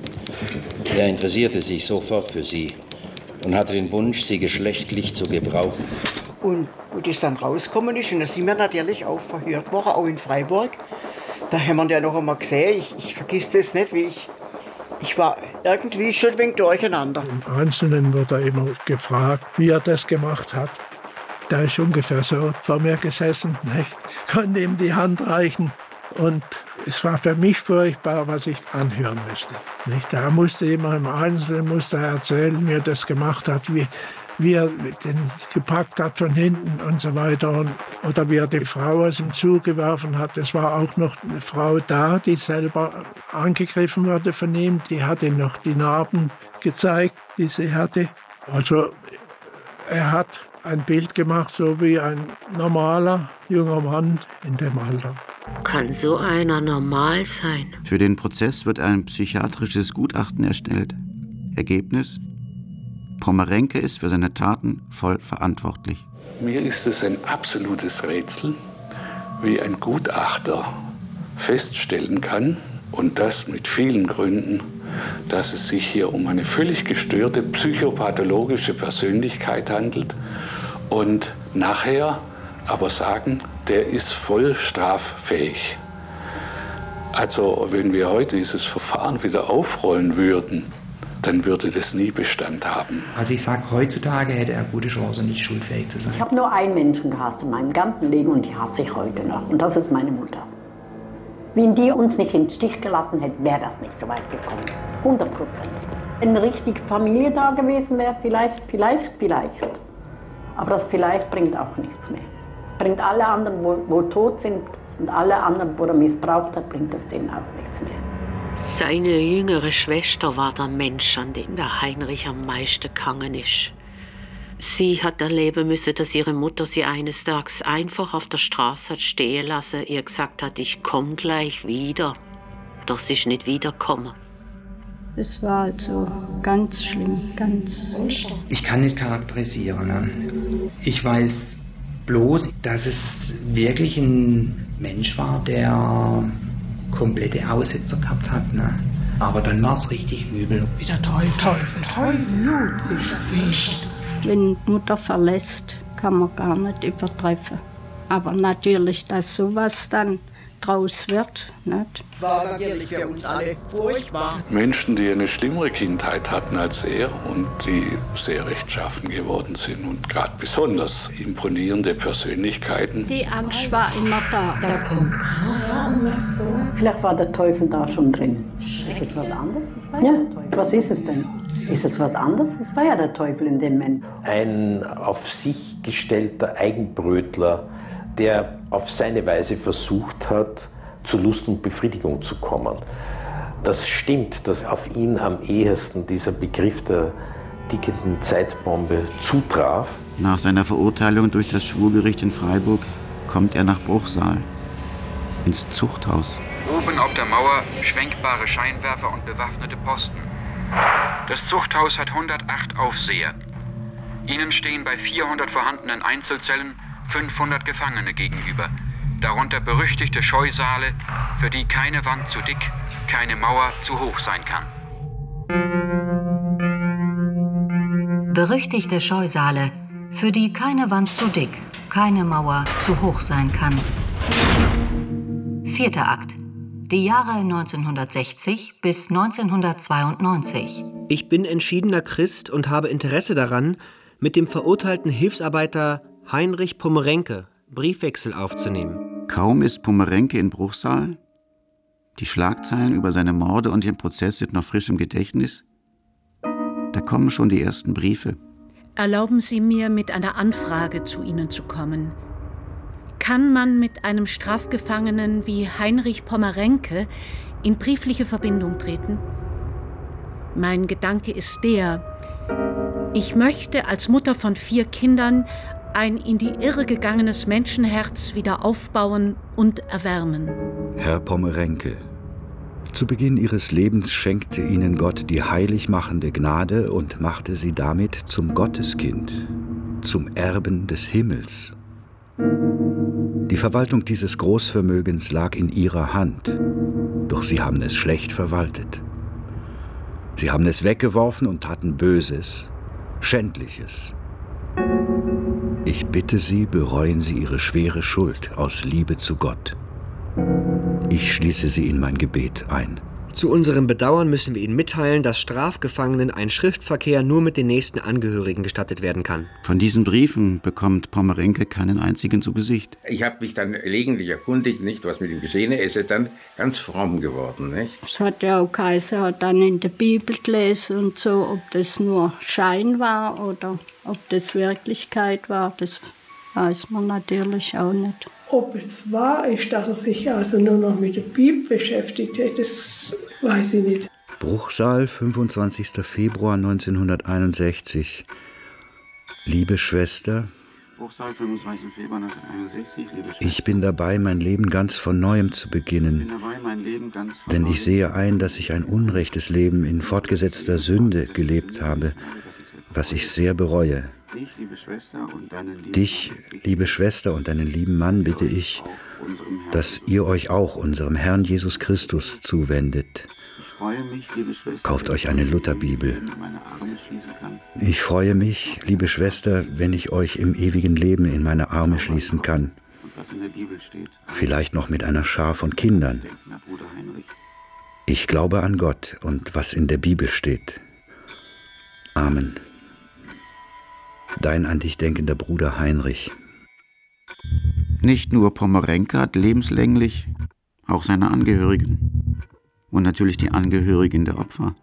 Er interessierte sich sofort für sie und hatte den Wunsch, sie geschlechtlich zu gebrauchen. Und wo das dann rausgekommen ist, und da sind wir natürlich auch verhört worden, auch in Freiburg. Da haben wir ja noch einmal gesehen, ich, ich vergiss das nicht, wie ich, ich war irgendwie schon ein wenig durcheinander. Im Einzelnen wurde er immer gefragt, wie er das gemacht hat. Da ist ungefähr so vor mir gesessen, nicht? Konnte ihm die Hand reichen und es war für mich furchtbar, was ich anhören musste. Nicht? Da musste immer im Einzelnen musste er erzählen, wie er das gemacht hat, wie, wie er den gepackt hat von hinten und so weiter. Und, oder wie er die Frau aus dem Zug geworfen hat. Es war auch noch eine Frau da, die selber angegriffen wurde von ihm. Die hat ihm noch die Narben gezeigt, die sie hatte. Also er hat ein Bild gemacht, so wie ein normaler junger Mann in dem Alter. Kann so einer normal sein? Für den Prozess wird ein psychiatrisches Gutachten erstellt. Ergebnis: Pomerenke ist für seine Taten voll verantwortlich. Mir ist es ein absolutes Rätsel, wie ein Gutachter feststellen kann, und das mit vielen Gründen, dass es sich hier um eine völlig gestörte psychopathologische Persönlichkeit handelt und nachher aber sagen, der ist voll straffähig. Also wenn wir heute dieses Verfahren wieder aufrollen würden, dann würde das nie Bestand haben. Also ich sage, heutzutage hätte er gute Chancen, nicht schuldfähig zu sein. Ich habe nur einen Menschen gehasst in meinem ganzen Leben und die hasse ich heute noch. Und das ist meine Mutter. Wenn die uns nicht im Stich gelassen hätte, wäre das nicht so weit gekommen. hundert Prozent. Wenn eine richtige Familie da gewesen wäre, vielleicht, vielleicht, vielleicht. Aber das vielleicht bringt auch nichts mehr. Es bringt alle anderen, wo, wo tot sind, und alle anderen, wo er missbraucht hat, bringt es denen auch nichts mehr. Seine jüngere Schwester war der Mensch, an dem der Heinrich am meisten gehangen ist. Sie hat erleben müssen, dass ihre Mutter sie eines Tages einfach auf der Straße hat stehen lassen, ihr gesagt hat, ich komme gleich wieder. Doch sie ist nicht wiedergekommen. Es war also ganz schlimm, ganz... Ich kann nicht charakterisieren. Ne? Ich weiß bloß, dass es wirklich ein Mensch war, der komplette Aussetzer gehabt hat. Ne? Aber dann war es richtig übel. Wie der Teufel, Teufel, Teufel, Blut, sich schwierig. Wenn die Mutter verlässt, kann man gar nicht übertreffen. Aber natürlich, dass sowas dann draus wird, nicht? War natürlich für uns alle furchtbar. Menschen, die eine schlimmere Kindheit hatten als er und die sehr rechtschaffen geworden sind und gerade besonders imponierende Persönlichkeiten. Die Angst war immer da. Da kommt Kram. Vielleicht war der Teufel da schon drin. Ist es was anderes? Das war ja, der Teufel. Was ist es denn? Ist es was anderes? Das war ja der Teufel in dem Moment. Ein auf sich gestellter Eigenbrötler, der auf seine Weise versucht hat, zu Lust und Befriedigung zu kommen. Das stimmt, dass auf ihn am ehesten dieser Begriff der tickenden Zeitbombe zutraf. Nach seiner Verurteilung durch das Schwurgericht in Freiburg kommt er nach Bruchsal, ins Zuchthaus. Oben auf der Mauer schwenkbare Scheinwerfer und bewaffnete Posten. Das Zuchthaus hat hundertacht Aufseher. Ihnen stehen bei vierhundert vorhandenen Einzelzellen fünfhundert Gefangene gegenüber, darunter berüchtigte Scheusale, für die keine Wand zu dick, keine Mauer zu hoch sein kann. Berüchtigte Scheusale, für die keine Wand zu dick, keine Mauer zu hoch sein kann. Vierter Akt. Die Jahre neunzehnhundertsechzig bis neunzehnhundertzweiundneunzig. Ich bin entschiedener Christ und habe Interesse daran, mit dem verurteilten Hilfsarbeiter Heinrich Pommerenke Briefwechsel aufzunehmen. Kaum ist Pommerenke in Bruchsal, die Schlagzeilen über seine Morde und den Prozess sind noch frisch im Gedächtnis, da kommen schon die ersten Briefe. Erlauben Sie mir, mit einer Anfrage zu Ihnen zu kommen. Kann man mit einem Strafgefangenen wie Heinrich Pommerenke in briefliche Verbindung treten? Mein Gedanke ist der, ich möchte als Mutter von vier Kindern ein in die Irre gegangenes Menschenherz wieder aufbauen und erwärmen. Herr Pommerenke, zu Beginn Ihres Lebens schenkte Ihnen Gott die heilig machende Gnade und machte Sie damit zum Gotteskind, zum Erben des Himmels. Die Verwaltung dieses Großvermögens lag in Ihrer Hand, doch Sie haben es schlecht verwaltet. Sie haben es weggeworfen und taten Böses, Schändliches. Ich bitte Sie, bereuen Sie Ihre schwere Schuld aus Liebe zu Gott. Ich schließe Sie in mein Gebet ein. Zu unserem Bedauern müssen wir Ihnen mitteilen, dass Strafgefangenen ein Schriftverkehr nur mit den nächsten Angehörigen gestattet werden kann. Von diesen Briefen bekommt Pommerenke keinen einzigen zu Gesicht. Ich habe mich dann gelegentlich erkundigt, nicht, was mit ihm geschehen ist. Er ist dann ganz fromm geworden. Nicht? Es hat ja auch geheißen, er hat dann in der Bibel gelesen und so, ob das nur Schein war oder ob das Wirklichkeit war, das weiß man natürlich auch nicht. Ob es wahr ist, dass er sich also nur noch mit der Bibel beschäftigt hat, das weiß ich nicht. Bruchsal, fünfundzwanzigster Februar neunzehnhunderteinundsechzig. Liebe Schwester, Bruchsal, fünfundzwanzigster Februar neunzehnhunderteinundsechzig, liebe Schwester. Ich bin dabei, mein Leben ganz von Neuem zu beginnen. Ich bin dabei, mein Leben ganz von Denn neuem. ich sehe ein, dass ich ein unrechtes Leben in fortgesetzter Sünde gelebt habe, was ich sehr bereue. Dich, liebe Schwester, und deinen lieben Dich, liebe Schwester, und deinen lieben Mann bitte ich, dass ihr euch auch unserem Herrn Jesus Christus zuwendet. Ich freue mich, liebe Schwester, Kauft euch eine Lutherbibel. meine Arme schließen kann. Ich freue mich, liebe Schwester, wenn ich euch im ewigen Leben in meine Arme schließen kann. Und dass Vielleicht noch mit einer Schar von Kindern. Ich glaube an Gott und was in der Bibel steht. Amen. Dein an dich denkender Bruder Heinrich. Nicht nur Pomorenke hat lebenslänglich, auch seine Angehörigen. Und natürlich die Angehörigen der Opfer.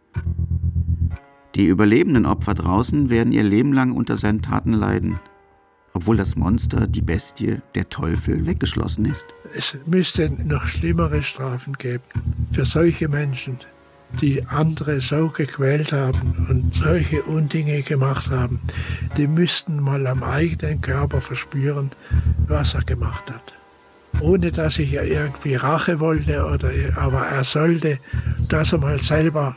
Die überlebenden Opfer draußen werden ihr Leben lang unter seinen Taten leiden, obwohl das Monster, die Bestie, der Teufel, weggeschlossen ist. Es müsste noch schlimmere Strafen geben für solche Menschen, die andere so gequält haben und solche Undinge gemacht haben. Die müssten mal am eigenen Körper verspüren, was er gemacht hat. Ohne dass ich ja irgendwie Rache wollte, oder, aber er sollte das mal selber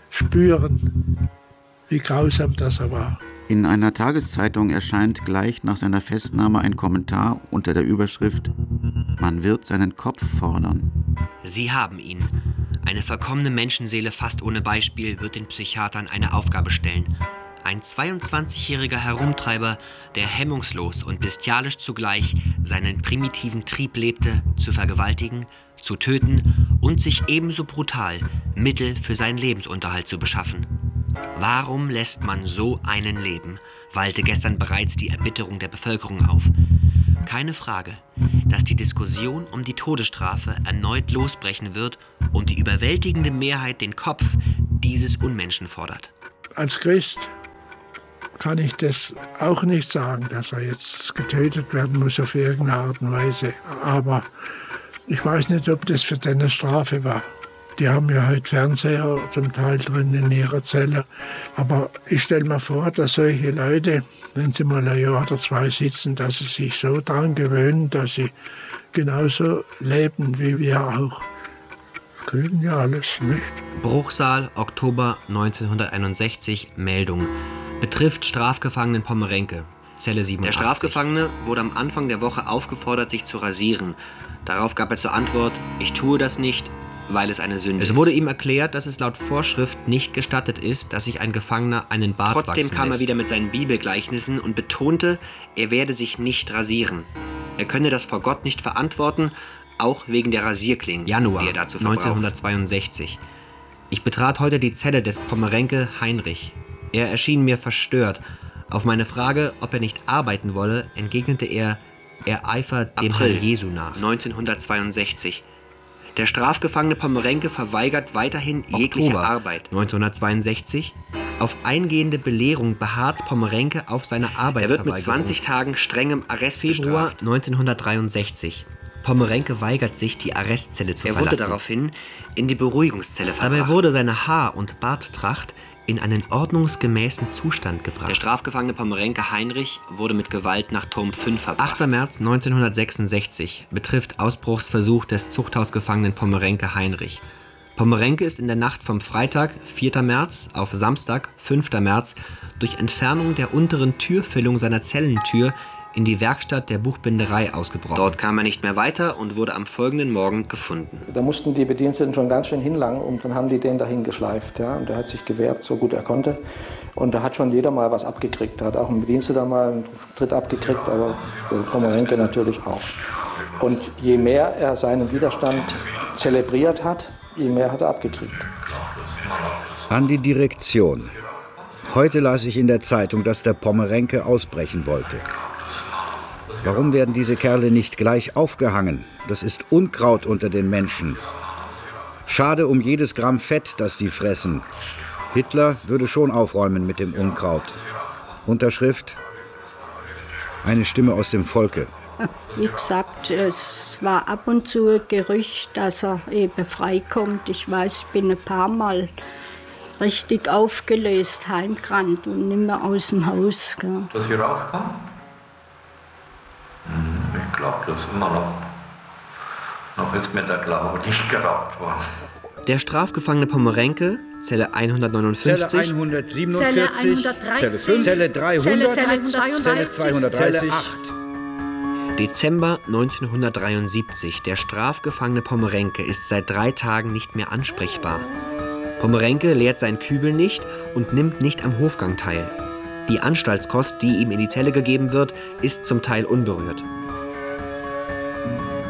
spüren, wie grausam das er war. In einer Tageszeitung erscheint gleich nach seiner Festnahme ein Kommentar unter der Überschrift „Man wird seinen Kopf fordern“. Sie haben ihn. Eine verkommene Menschenseele fast ohne Beispiel wird den Psychiatern eine Aufgabe stellen. Ein zweiundzwanzigjähriger Herumtreiber, der hemmungslos und bestialisch zugleich seinen primitiven Trieb lebte, zu vergewaltigen, zu töten und sich ebenso brutal Mittel für seinen Lebensunterhalt zu beschaffen. Warum lässt man so einen leben, wallte gestern bereits die Erbitterung der Bevölkerung auf. Keine Frage, dass die Diskussion um die Todesstrafe erneut losbrechen wird und die überwältigende Mehrheit den Kopf dieses Unmenschen fordert. Als Christ kann ich das auch nicht sagen, dass er jetzt getötet werden muss auf irgendeine Art und Weise. Aber ich weiß nicht, ob das für den eine Strafe war. Die haben ja heute Fernseher zum Teil drin in ihrer Zelle. Aber ich stelle mir vor, dass solche Leute, wenn sie mal ein Jahr oder zwei sitzen, dass sie sich so daran gewöhnen, dass sie genauso leben wie wir auch. Kriegen ja alles nicht. Bruchsal, Oktober neunzehnhunderteinundsechzig, Meldung. Betrifft Strafgefangenen Pomorenke, Zelle siebenundachtzig. Der Strafgefangene wurde am Anfang der Woche aufgefordert, sich zu rasieren. Darauf gab er zur Antwort: Ich tue das nicht, weil es eine Sünde ist. Es wurde ihm erklärt, dass es laut Vorschrift nicht gestattet ist, dass sich ein Gefangener einen Bart wachsen lässt. Trotzdem kam er wieder mit seinen Bibelgleichnissen und betonte, er werde sich nicht rasieren. Er könne das vor Gott nicht verantworten, auch wegen der Rasierklingen, Januar die er dazu neunzehnhundertzweiundsechzig. Ich betrat heute die Zelle des Pomorenke Heinrich. Er erschien mir verstört. Auf meine Frage, ob er nicht arbeiten wolle, entgegnete er, er eifert dem Heil Jesu nach. neunzehnhundertzweiundsechzig. Der strafgefangene Pomorenke verweigert weiterhin jegliche Oktober Arbeit. neunzehnhundertzweiundsechzig. Auf eingehende Belehrung beharrt Pomorenke auf seiner Arbeitsverweigerung. Er wird mit zwanzig Tagen strengem Arrest Februar bestraft. neunzehnhundertdreiundsechzig. Pomorenke weigert sich, die Arrestzelle zu er verlassen. Er wurde daraufhin in die Beruhigungszelle verbracht. Dabei wurde seine Haar- und Barttracht in einen ordnungsgemäßen Zustand gebracht. Der strafgefangene Pomorenke Heinrich wurde mit Gewalt nach Turm fünf verbracht. achter März neunzehnhundertsechsundsechzig betrifft Ausbruchsversuch des Zuchthausgefangenen Pomorenke Heinrich. Pomorenke ist in der Nacht vom Freitag, vierter März, auf Samstag, fünfter März, durch Entfernung der unteren Türfüllung seiner Zellentür in die Werkstatt der Buchbinderei ausgebrochen. Dort kam er nicht mehr weiter und wurde am folgenden Morgen gefunden. Da mussten die Bediensteten schon ganz schön hinlangen und dann haben die den dahin geschleift. Ja? Und er hat sich gewehrt, so gut er konnte. Und da hat schon jeder mal was abgekriegt. Da hat auch ein Bediensteter mal einen Tritt abgekriegt, aber der Pomorenke natürlich auch. Und je mehr er seinen Widerstand zelebriert hat, je mehr hat er abgekriegt. An die Direktion. Heute las ich in der Zeitung, dass der Pomorenke ausbrechen wollte. Warum werden diese Kerle nicht gleich aufgehangen? Das ist Unkraut unter den Menschen. Schade um jedes Gramm Fett, das die fressen. Hitler würde schon aufräumen mit dem Unkraut. Unterschrift: Eine Stimme aus dem Volke. Wie gesagt, es war ab und zu ein Gerücht, dass er eben freikommt. Ich weiß, ich bin ein paar Mal richtig aufgelöst, heimgerannt und nicht mehr aus dem Haus. Gell. Dass sie rauskam? Ich glaube das immer noch. Noch ist mir der Glaube nicht geraubt worden. Der strafgefangene Pomorenke, Zelle hundertneunundfünfzig, Zelle hundertsiebenundvierzig, Zelle fünf, Zelle dreihundert, Zelle zweihundertdreißig, Zelle acht. Dezember neunzehnhundertdreiundsiebzig. Der strafgefangene Pomorenke ist seit drei Tagen nicht mehr ansprechbar. Pomorenke leert seinen Kübel nicht und nimmt nicht am Hofgang teil. Die Anstaltskost, die ihm in die Zelle gegeben wird, ist zum Teil unberührt.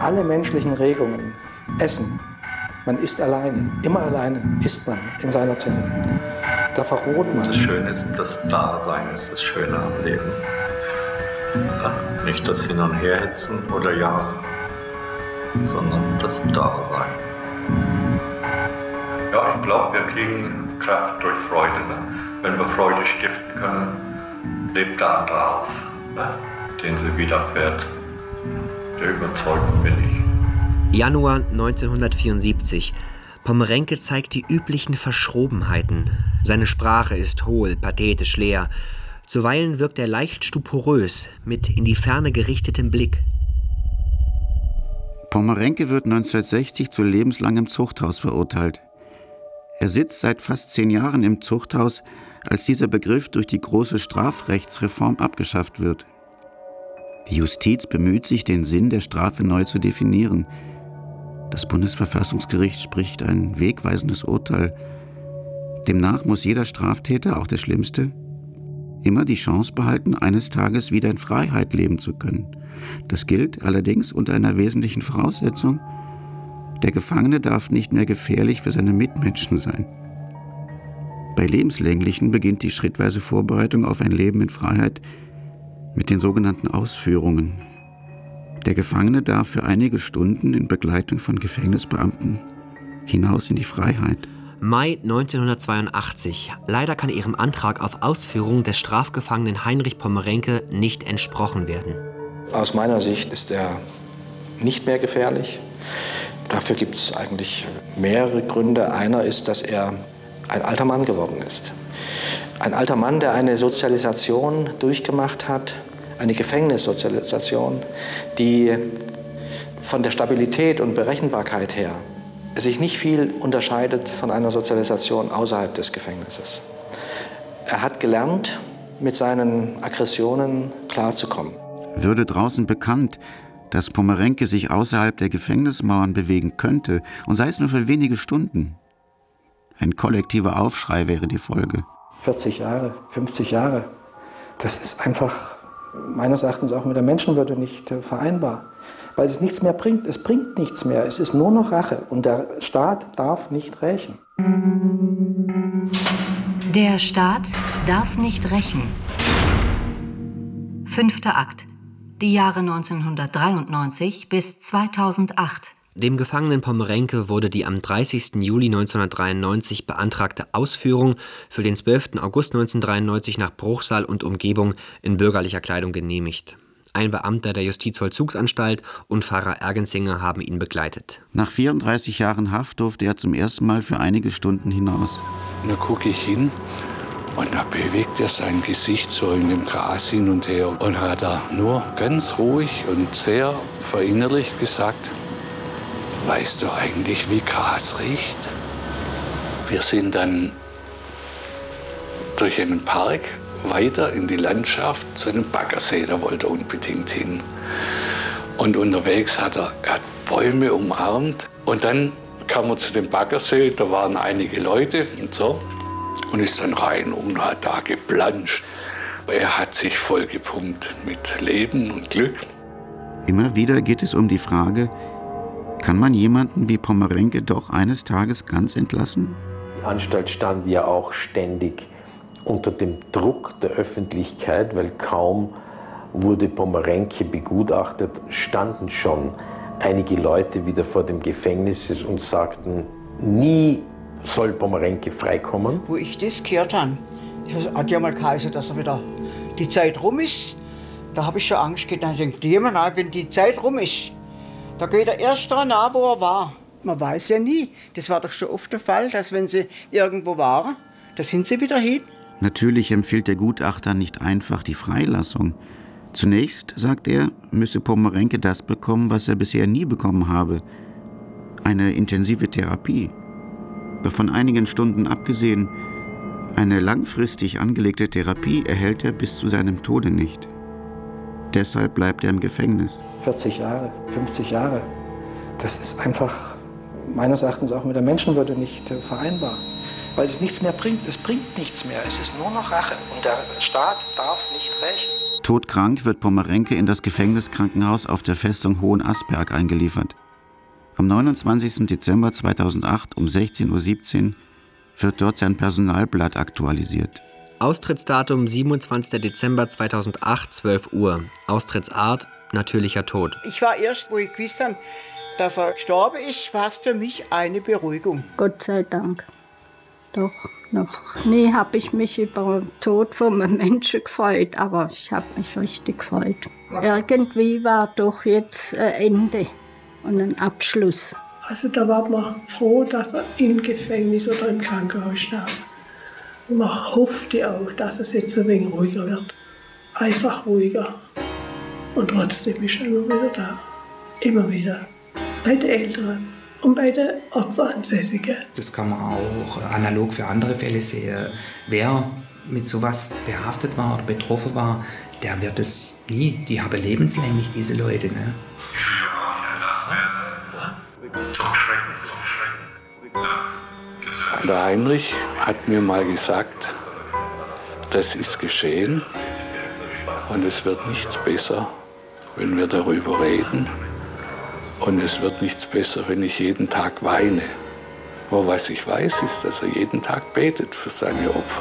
alle menschlichen Regungen. Essen. Man isst alleine. Immer alleine isst man in seiner Zelle. Da verroht man. Das Schöne ist, das Dasein ist das Schöne am Leben. Dann nicht das Hin- und Herhetzen oder Jagen, sondern das Dasein. Ja, ich glaube, wir kriegen Kraft durch Freude. Ne? Wenn wir Freude stiften können, lebt der andere auf, ne? Den sie widerfährt. Der Überzeugung bin ich. Januar neunzehnhundertvierundsiebzig. Pommerenke zeigt die üblichen Verschrobenheiten. Seine Sprache ist hohl, pathetisch, leer. Zuweilen wirkt er leicht stuporös, mit in die Ferne gerichtetem Blick. Pommerenke wird neunzehnhundertsechzig zu lebenslangem Zuchthaus verurteilt. Er sitzt seit fast zehn Jahren im Zuchthaus, als dieser Begriff durch die große Strafrechtsreform abgeschafft wird. Die Justiz bemüht sich, den Sinn der Strafe neu zu definieren. Das Bundesverfassungsgericht spricht ein wegweisendes Urteil. Demnach muss jeder Straftäter, auch der Schlimmste, immer die Chance behalten, eines Tages wieder in Freiheit leben zu können. Das gilt allerdings unter einer wesentlichen Voraussetzung: Der Gefangene darf nicht mehr gefährlich für seine Mitmenschen sein. Bei Lebenslänglichen beginnt die schrittweise Vorbereitung auf ein Leben in Freiheit mit den sogenannten Ausführungen. Der Gefangene darf für einige Stunden in Begleitung von Gefängnisbeamten hinaus in die Freiheit. Mai neunzehnhundertzweiundachtzig. Leider kann ihrem Antrag auf Ausführung des Strafgefangenen Heinrich Pommerenke nicht entsprochen werden. Aus meiner Sicht ist er nicht mehr gefährlich. Dafür gibt es eigentlich mehrere Gründe. Einer ist, dass er ein alter Mann geworden ist. Ein alter Mann, der eine Sozialisation durchgemacht hat, eine Gefängnissozialisation, die von der Stabilität und Berechenbarkeit her sich nicht viel unterscheidet von einer Sozialisation außerhalb des Gefängnisses. Er hat gelernt, mit seinen Aggressionen klarzukommen. Würde draußen bekannt, dass Pommerenke sich außerhalb der Gefängnismauern bewegen könnte, und sei es nur für wenige Stunden, ein kollektiver Aufschrei wäre die Folge. vierzig Jahre, fünfzig Jahre, das ist einfach meines Erachtens auch mit der Menschenwürde nicht vereinbar. Weil es nichts mehr bringt. Es bringt nichts mehr. Es ist nur noch Rache. Und der Staat darf nicht rächen. Der Staat darf nicht rächen. Fünfter Akt. Die Jahre neunzehnhundertdreiundneunzig bis zweitausendacht. Dem Gefangenen Pommerenke wurde die am dreißigsten Juli neunzehnhundertdreiundneunzig beantragte Ausführung für den zwölften August neunzehnhundertdreiundneunzig nach Bruchsal und Umgebung in bürgerlicher Kleidung genehmigt. Ein Beamter der Justizvollzugsanstalt und Pfarrer Ergensinger haben ihn begleitet. Nach vierunddreißig Jahren Haft durfte er zum ersten Mal für einige Stunden hinaus. Und da gucke ich hin und da bewegt er sein Gesicht so in dem Gras hin und her und hat da nur ganz ruhig und sehr verinnerlicht gesagt: Weißt du eigentlich, wie Gras riecht? Wir sind dann durch einen Park weiter in die Landschaft zu einem Baggersee, da wollte er unbedingt hin. Und unterwegs hat er, er hat Bäume umarmt. Und dann kam er zu dem Baggersee, da waren einige Leute und so. Und ist dann rein und hat da geplanscht. Er hat sich vollgepumpt mit Leben und Glück. Immer wieder geht es um die Frage: Kann man jemanden wie Pommerenke doch eines Tages ganz entlassen? Die Anstalt stand ja auch ständig unter dem Druck der Öffentlichkeit, weil kaum wurde Pommerenke begutachtet, standen schon einige Leute wieder vor dem Gefängnis und sagten, nie soll Pommerenke freikommen. Wo ich das gehört habe, das hat ja mal geheißen, dass er wieder die Zeit rum ist. Da habe ich schon Angst gehabt. Ich denke, jemand, wenn die Zeit rum ist, da geht er erst daran nach, wo er war. Man weiß ja nie. Das war doch schon oft der Fall, dass wenn sie irgendwo waren, da sind sie wieder hin. Natürlich empfiehlt der Gutachter nicht einfach die Freilassung. Zunächst, sagt er, müsse Pommerenke das bekommen, was er bisher nie bekommen habe: eine intensive Therapie. Von einigen Stunden abgesehen, eine langfristig angelegte Therapie erhält er bis zu seinem Tode nicht. Deshalb bleibt er im Gefängnis. vierzig Jahre, fünfzig Jahre, das ist einfach meines Erachtens auch mit der Menschenwürde nicht vereinbar. weil es nichts mehr bringt. Es bringt nichts mehr. Es ist nur noch Rache. Und der Staat darf nicht rächen. Todkrank wird Pommerenke in das Gefängniskrankenhaus auf der Festung Hohenasperg eingeliefert. Am neunundzwanzigsten Dezember zweitausendacht um sechzehn Uhr siebzehn wird dort sein Personalblatt aktualisiert. Austrittsdatum siebenundzwanzigster Dezember zweitausendacht, zwölf Uhr. Austrittsart natürlicher Tod. Ich war erst, wo ich gewusst habe, dass er gestorben ist, war es für mich eine Beruhigung. Gott sei Dank. Doch, noch nie habe ich mich über den Tod von einem Menschen gefreut, aber ich habe mich richtig gefreut. Irgendwie war doch jetzt ein Ende und ein Abschluss. Also da war man froh, dass er im Gefängnis oder im Krankenhaus starb. Und man hoffte auch, dass es jetzt ein wenig ruhiger wird. Einfach ruhiger. Und trotzdem ist er immer wieder da. Immer wieder. Bei den Älteren und bei den Ortsansässigen. Das kann man auch analog für andere Fälle sehen. Wer mit sowas behaftet war oder betroffen war, der wird es nie. Die haben lebenslänglich, diese Leute. Ne? Der Heinrich hat mir mal gesagt, das ist geschehen und es wird nichts besser, wenn wir darüber reden. Und es wird nichts besser, wenn ich jeden Tag weine. Aber was ich weiß, ist, dass er jeden Tag betet für seine Opfer.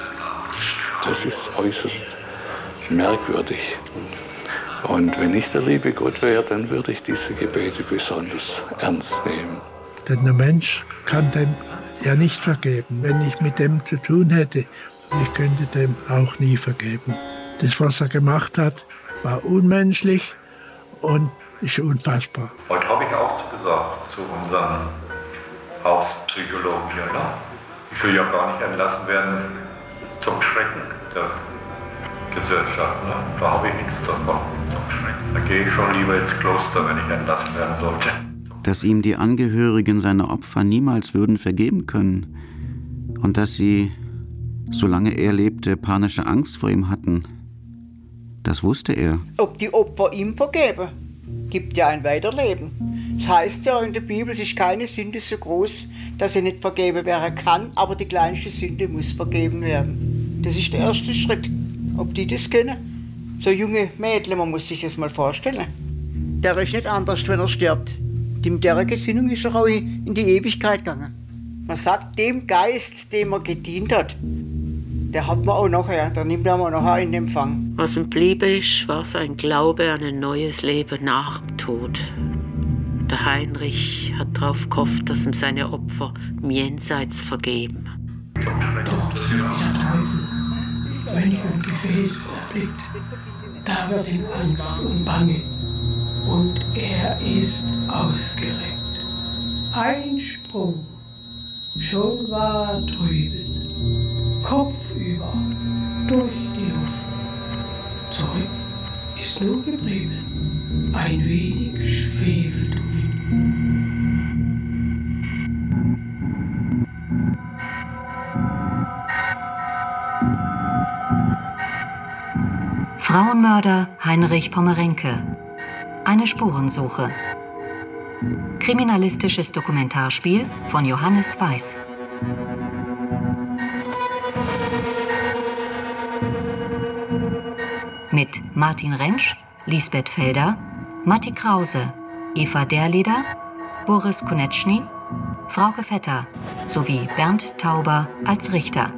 Das ist äußerst merkwürdig. Und wenn ich der liebe Gott wäre, dann würde ich diese Gebete besonders ernst nehmen. Denn der Mensch kann dem ja nicht vergeben, wenn ich mit dem zu tun hätte. Und ich könnte dem auch nie vergeben. Das, was er gemacht hat, war unmenschlich und ist unfassbar. Heute habe ich auch gesagt zu unserem Hauspsychologen hier. Ne? Ich will ja gar nicht entlassen werden zum Schrecken der Gesellschaft. Ne? Da habe ich nichts davon. Da gehe ich schon lieber ins Kloster, wenn ich entlassen werden sollte. Dass ihm die Angehörigen seiner Opfer niemals würden vergeben können und dass sie, solange er lebte, panische Angst vor ihm hatten, das wusste er. Ob die Opfer ihm vergeben, gibt ja ein Weiterleben. Es heißt ja in der Bibel, es ist keine Sünde so groß, dass sie nicht vergeben werden kann, aber die kleinste Sünde muss vergeben werden. Das ist der erste Schritt. Ob die das können? So junge Mädchen, man muss sich das mal vorstellen. Der ist nicht anders, wenn er stirbt. Mit der Gesinnung ist er auch in die Ewigkeit gegangen. Man sagt, dem Geist, dem er gedient hat, der hat man auch nachher, der nimmt man auch nachher in Empfang. Was ihm blieb ist, war sein Glaube an ein neues Leben nach dem Tod. Der Heinrich hat darauf gehofft, dass ihm seine Opfer im Jenseits vergeben. Doch wie der Teufel, wenn ich ein Gefäß erblickt, da wird ihm Angst und Bange. Und er ist ausgereckt. Ein Sprung, schon war er drüben, kopfüber, durch die Luft. Zurück ist nur geblieben ein wenig Schwefelduft. Frauenmörder Heinrich Pommerenke. Eine Spurensuche. Kriminalistisches Dokumentarspiel von Johannes Weiß. Mit Martin Rentsch, Lisbeth Felder, Matti Krause, Eva Derleder, Boris Konetschny, Frauke Vetter sowie Bernd Tauber als Richter.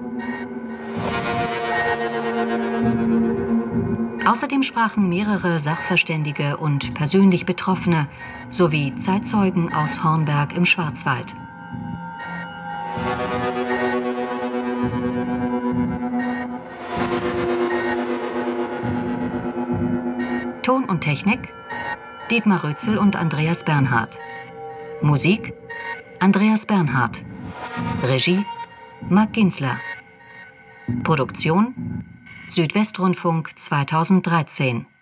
Außerdem sprachen mehrere Sachverständige und persönlich Betroffene sowie Zeitzeugen aus Hornberg im Schwarzwald. Ton und Technik Dietmar Rötzel und Andreas Bernhard. Musik Andreas Bernhard. Regie Marc Ginsler. Produktion Südwestrundfunk zweitausenddreizehn.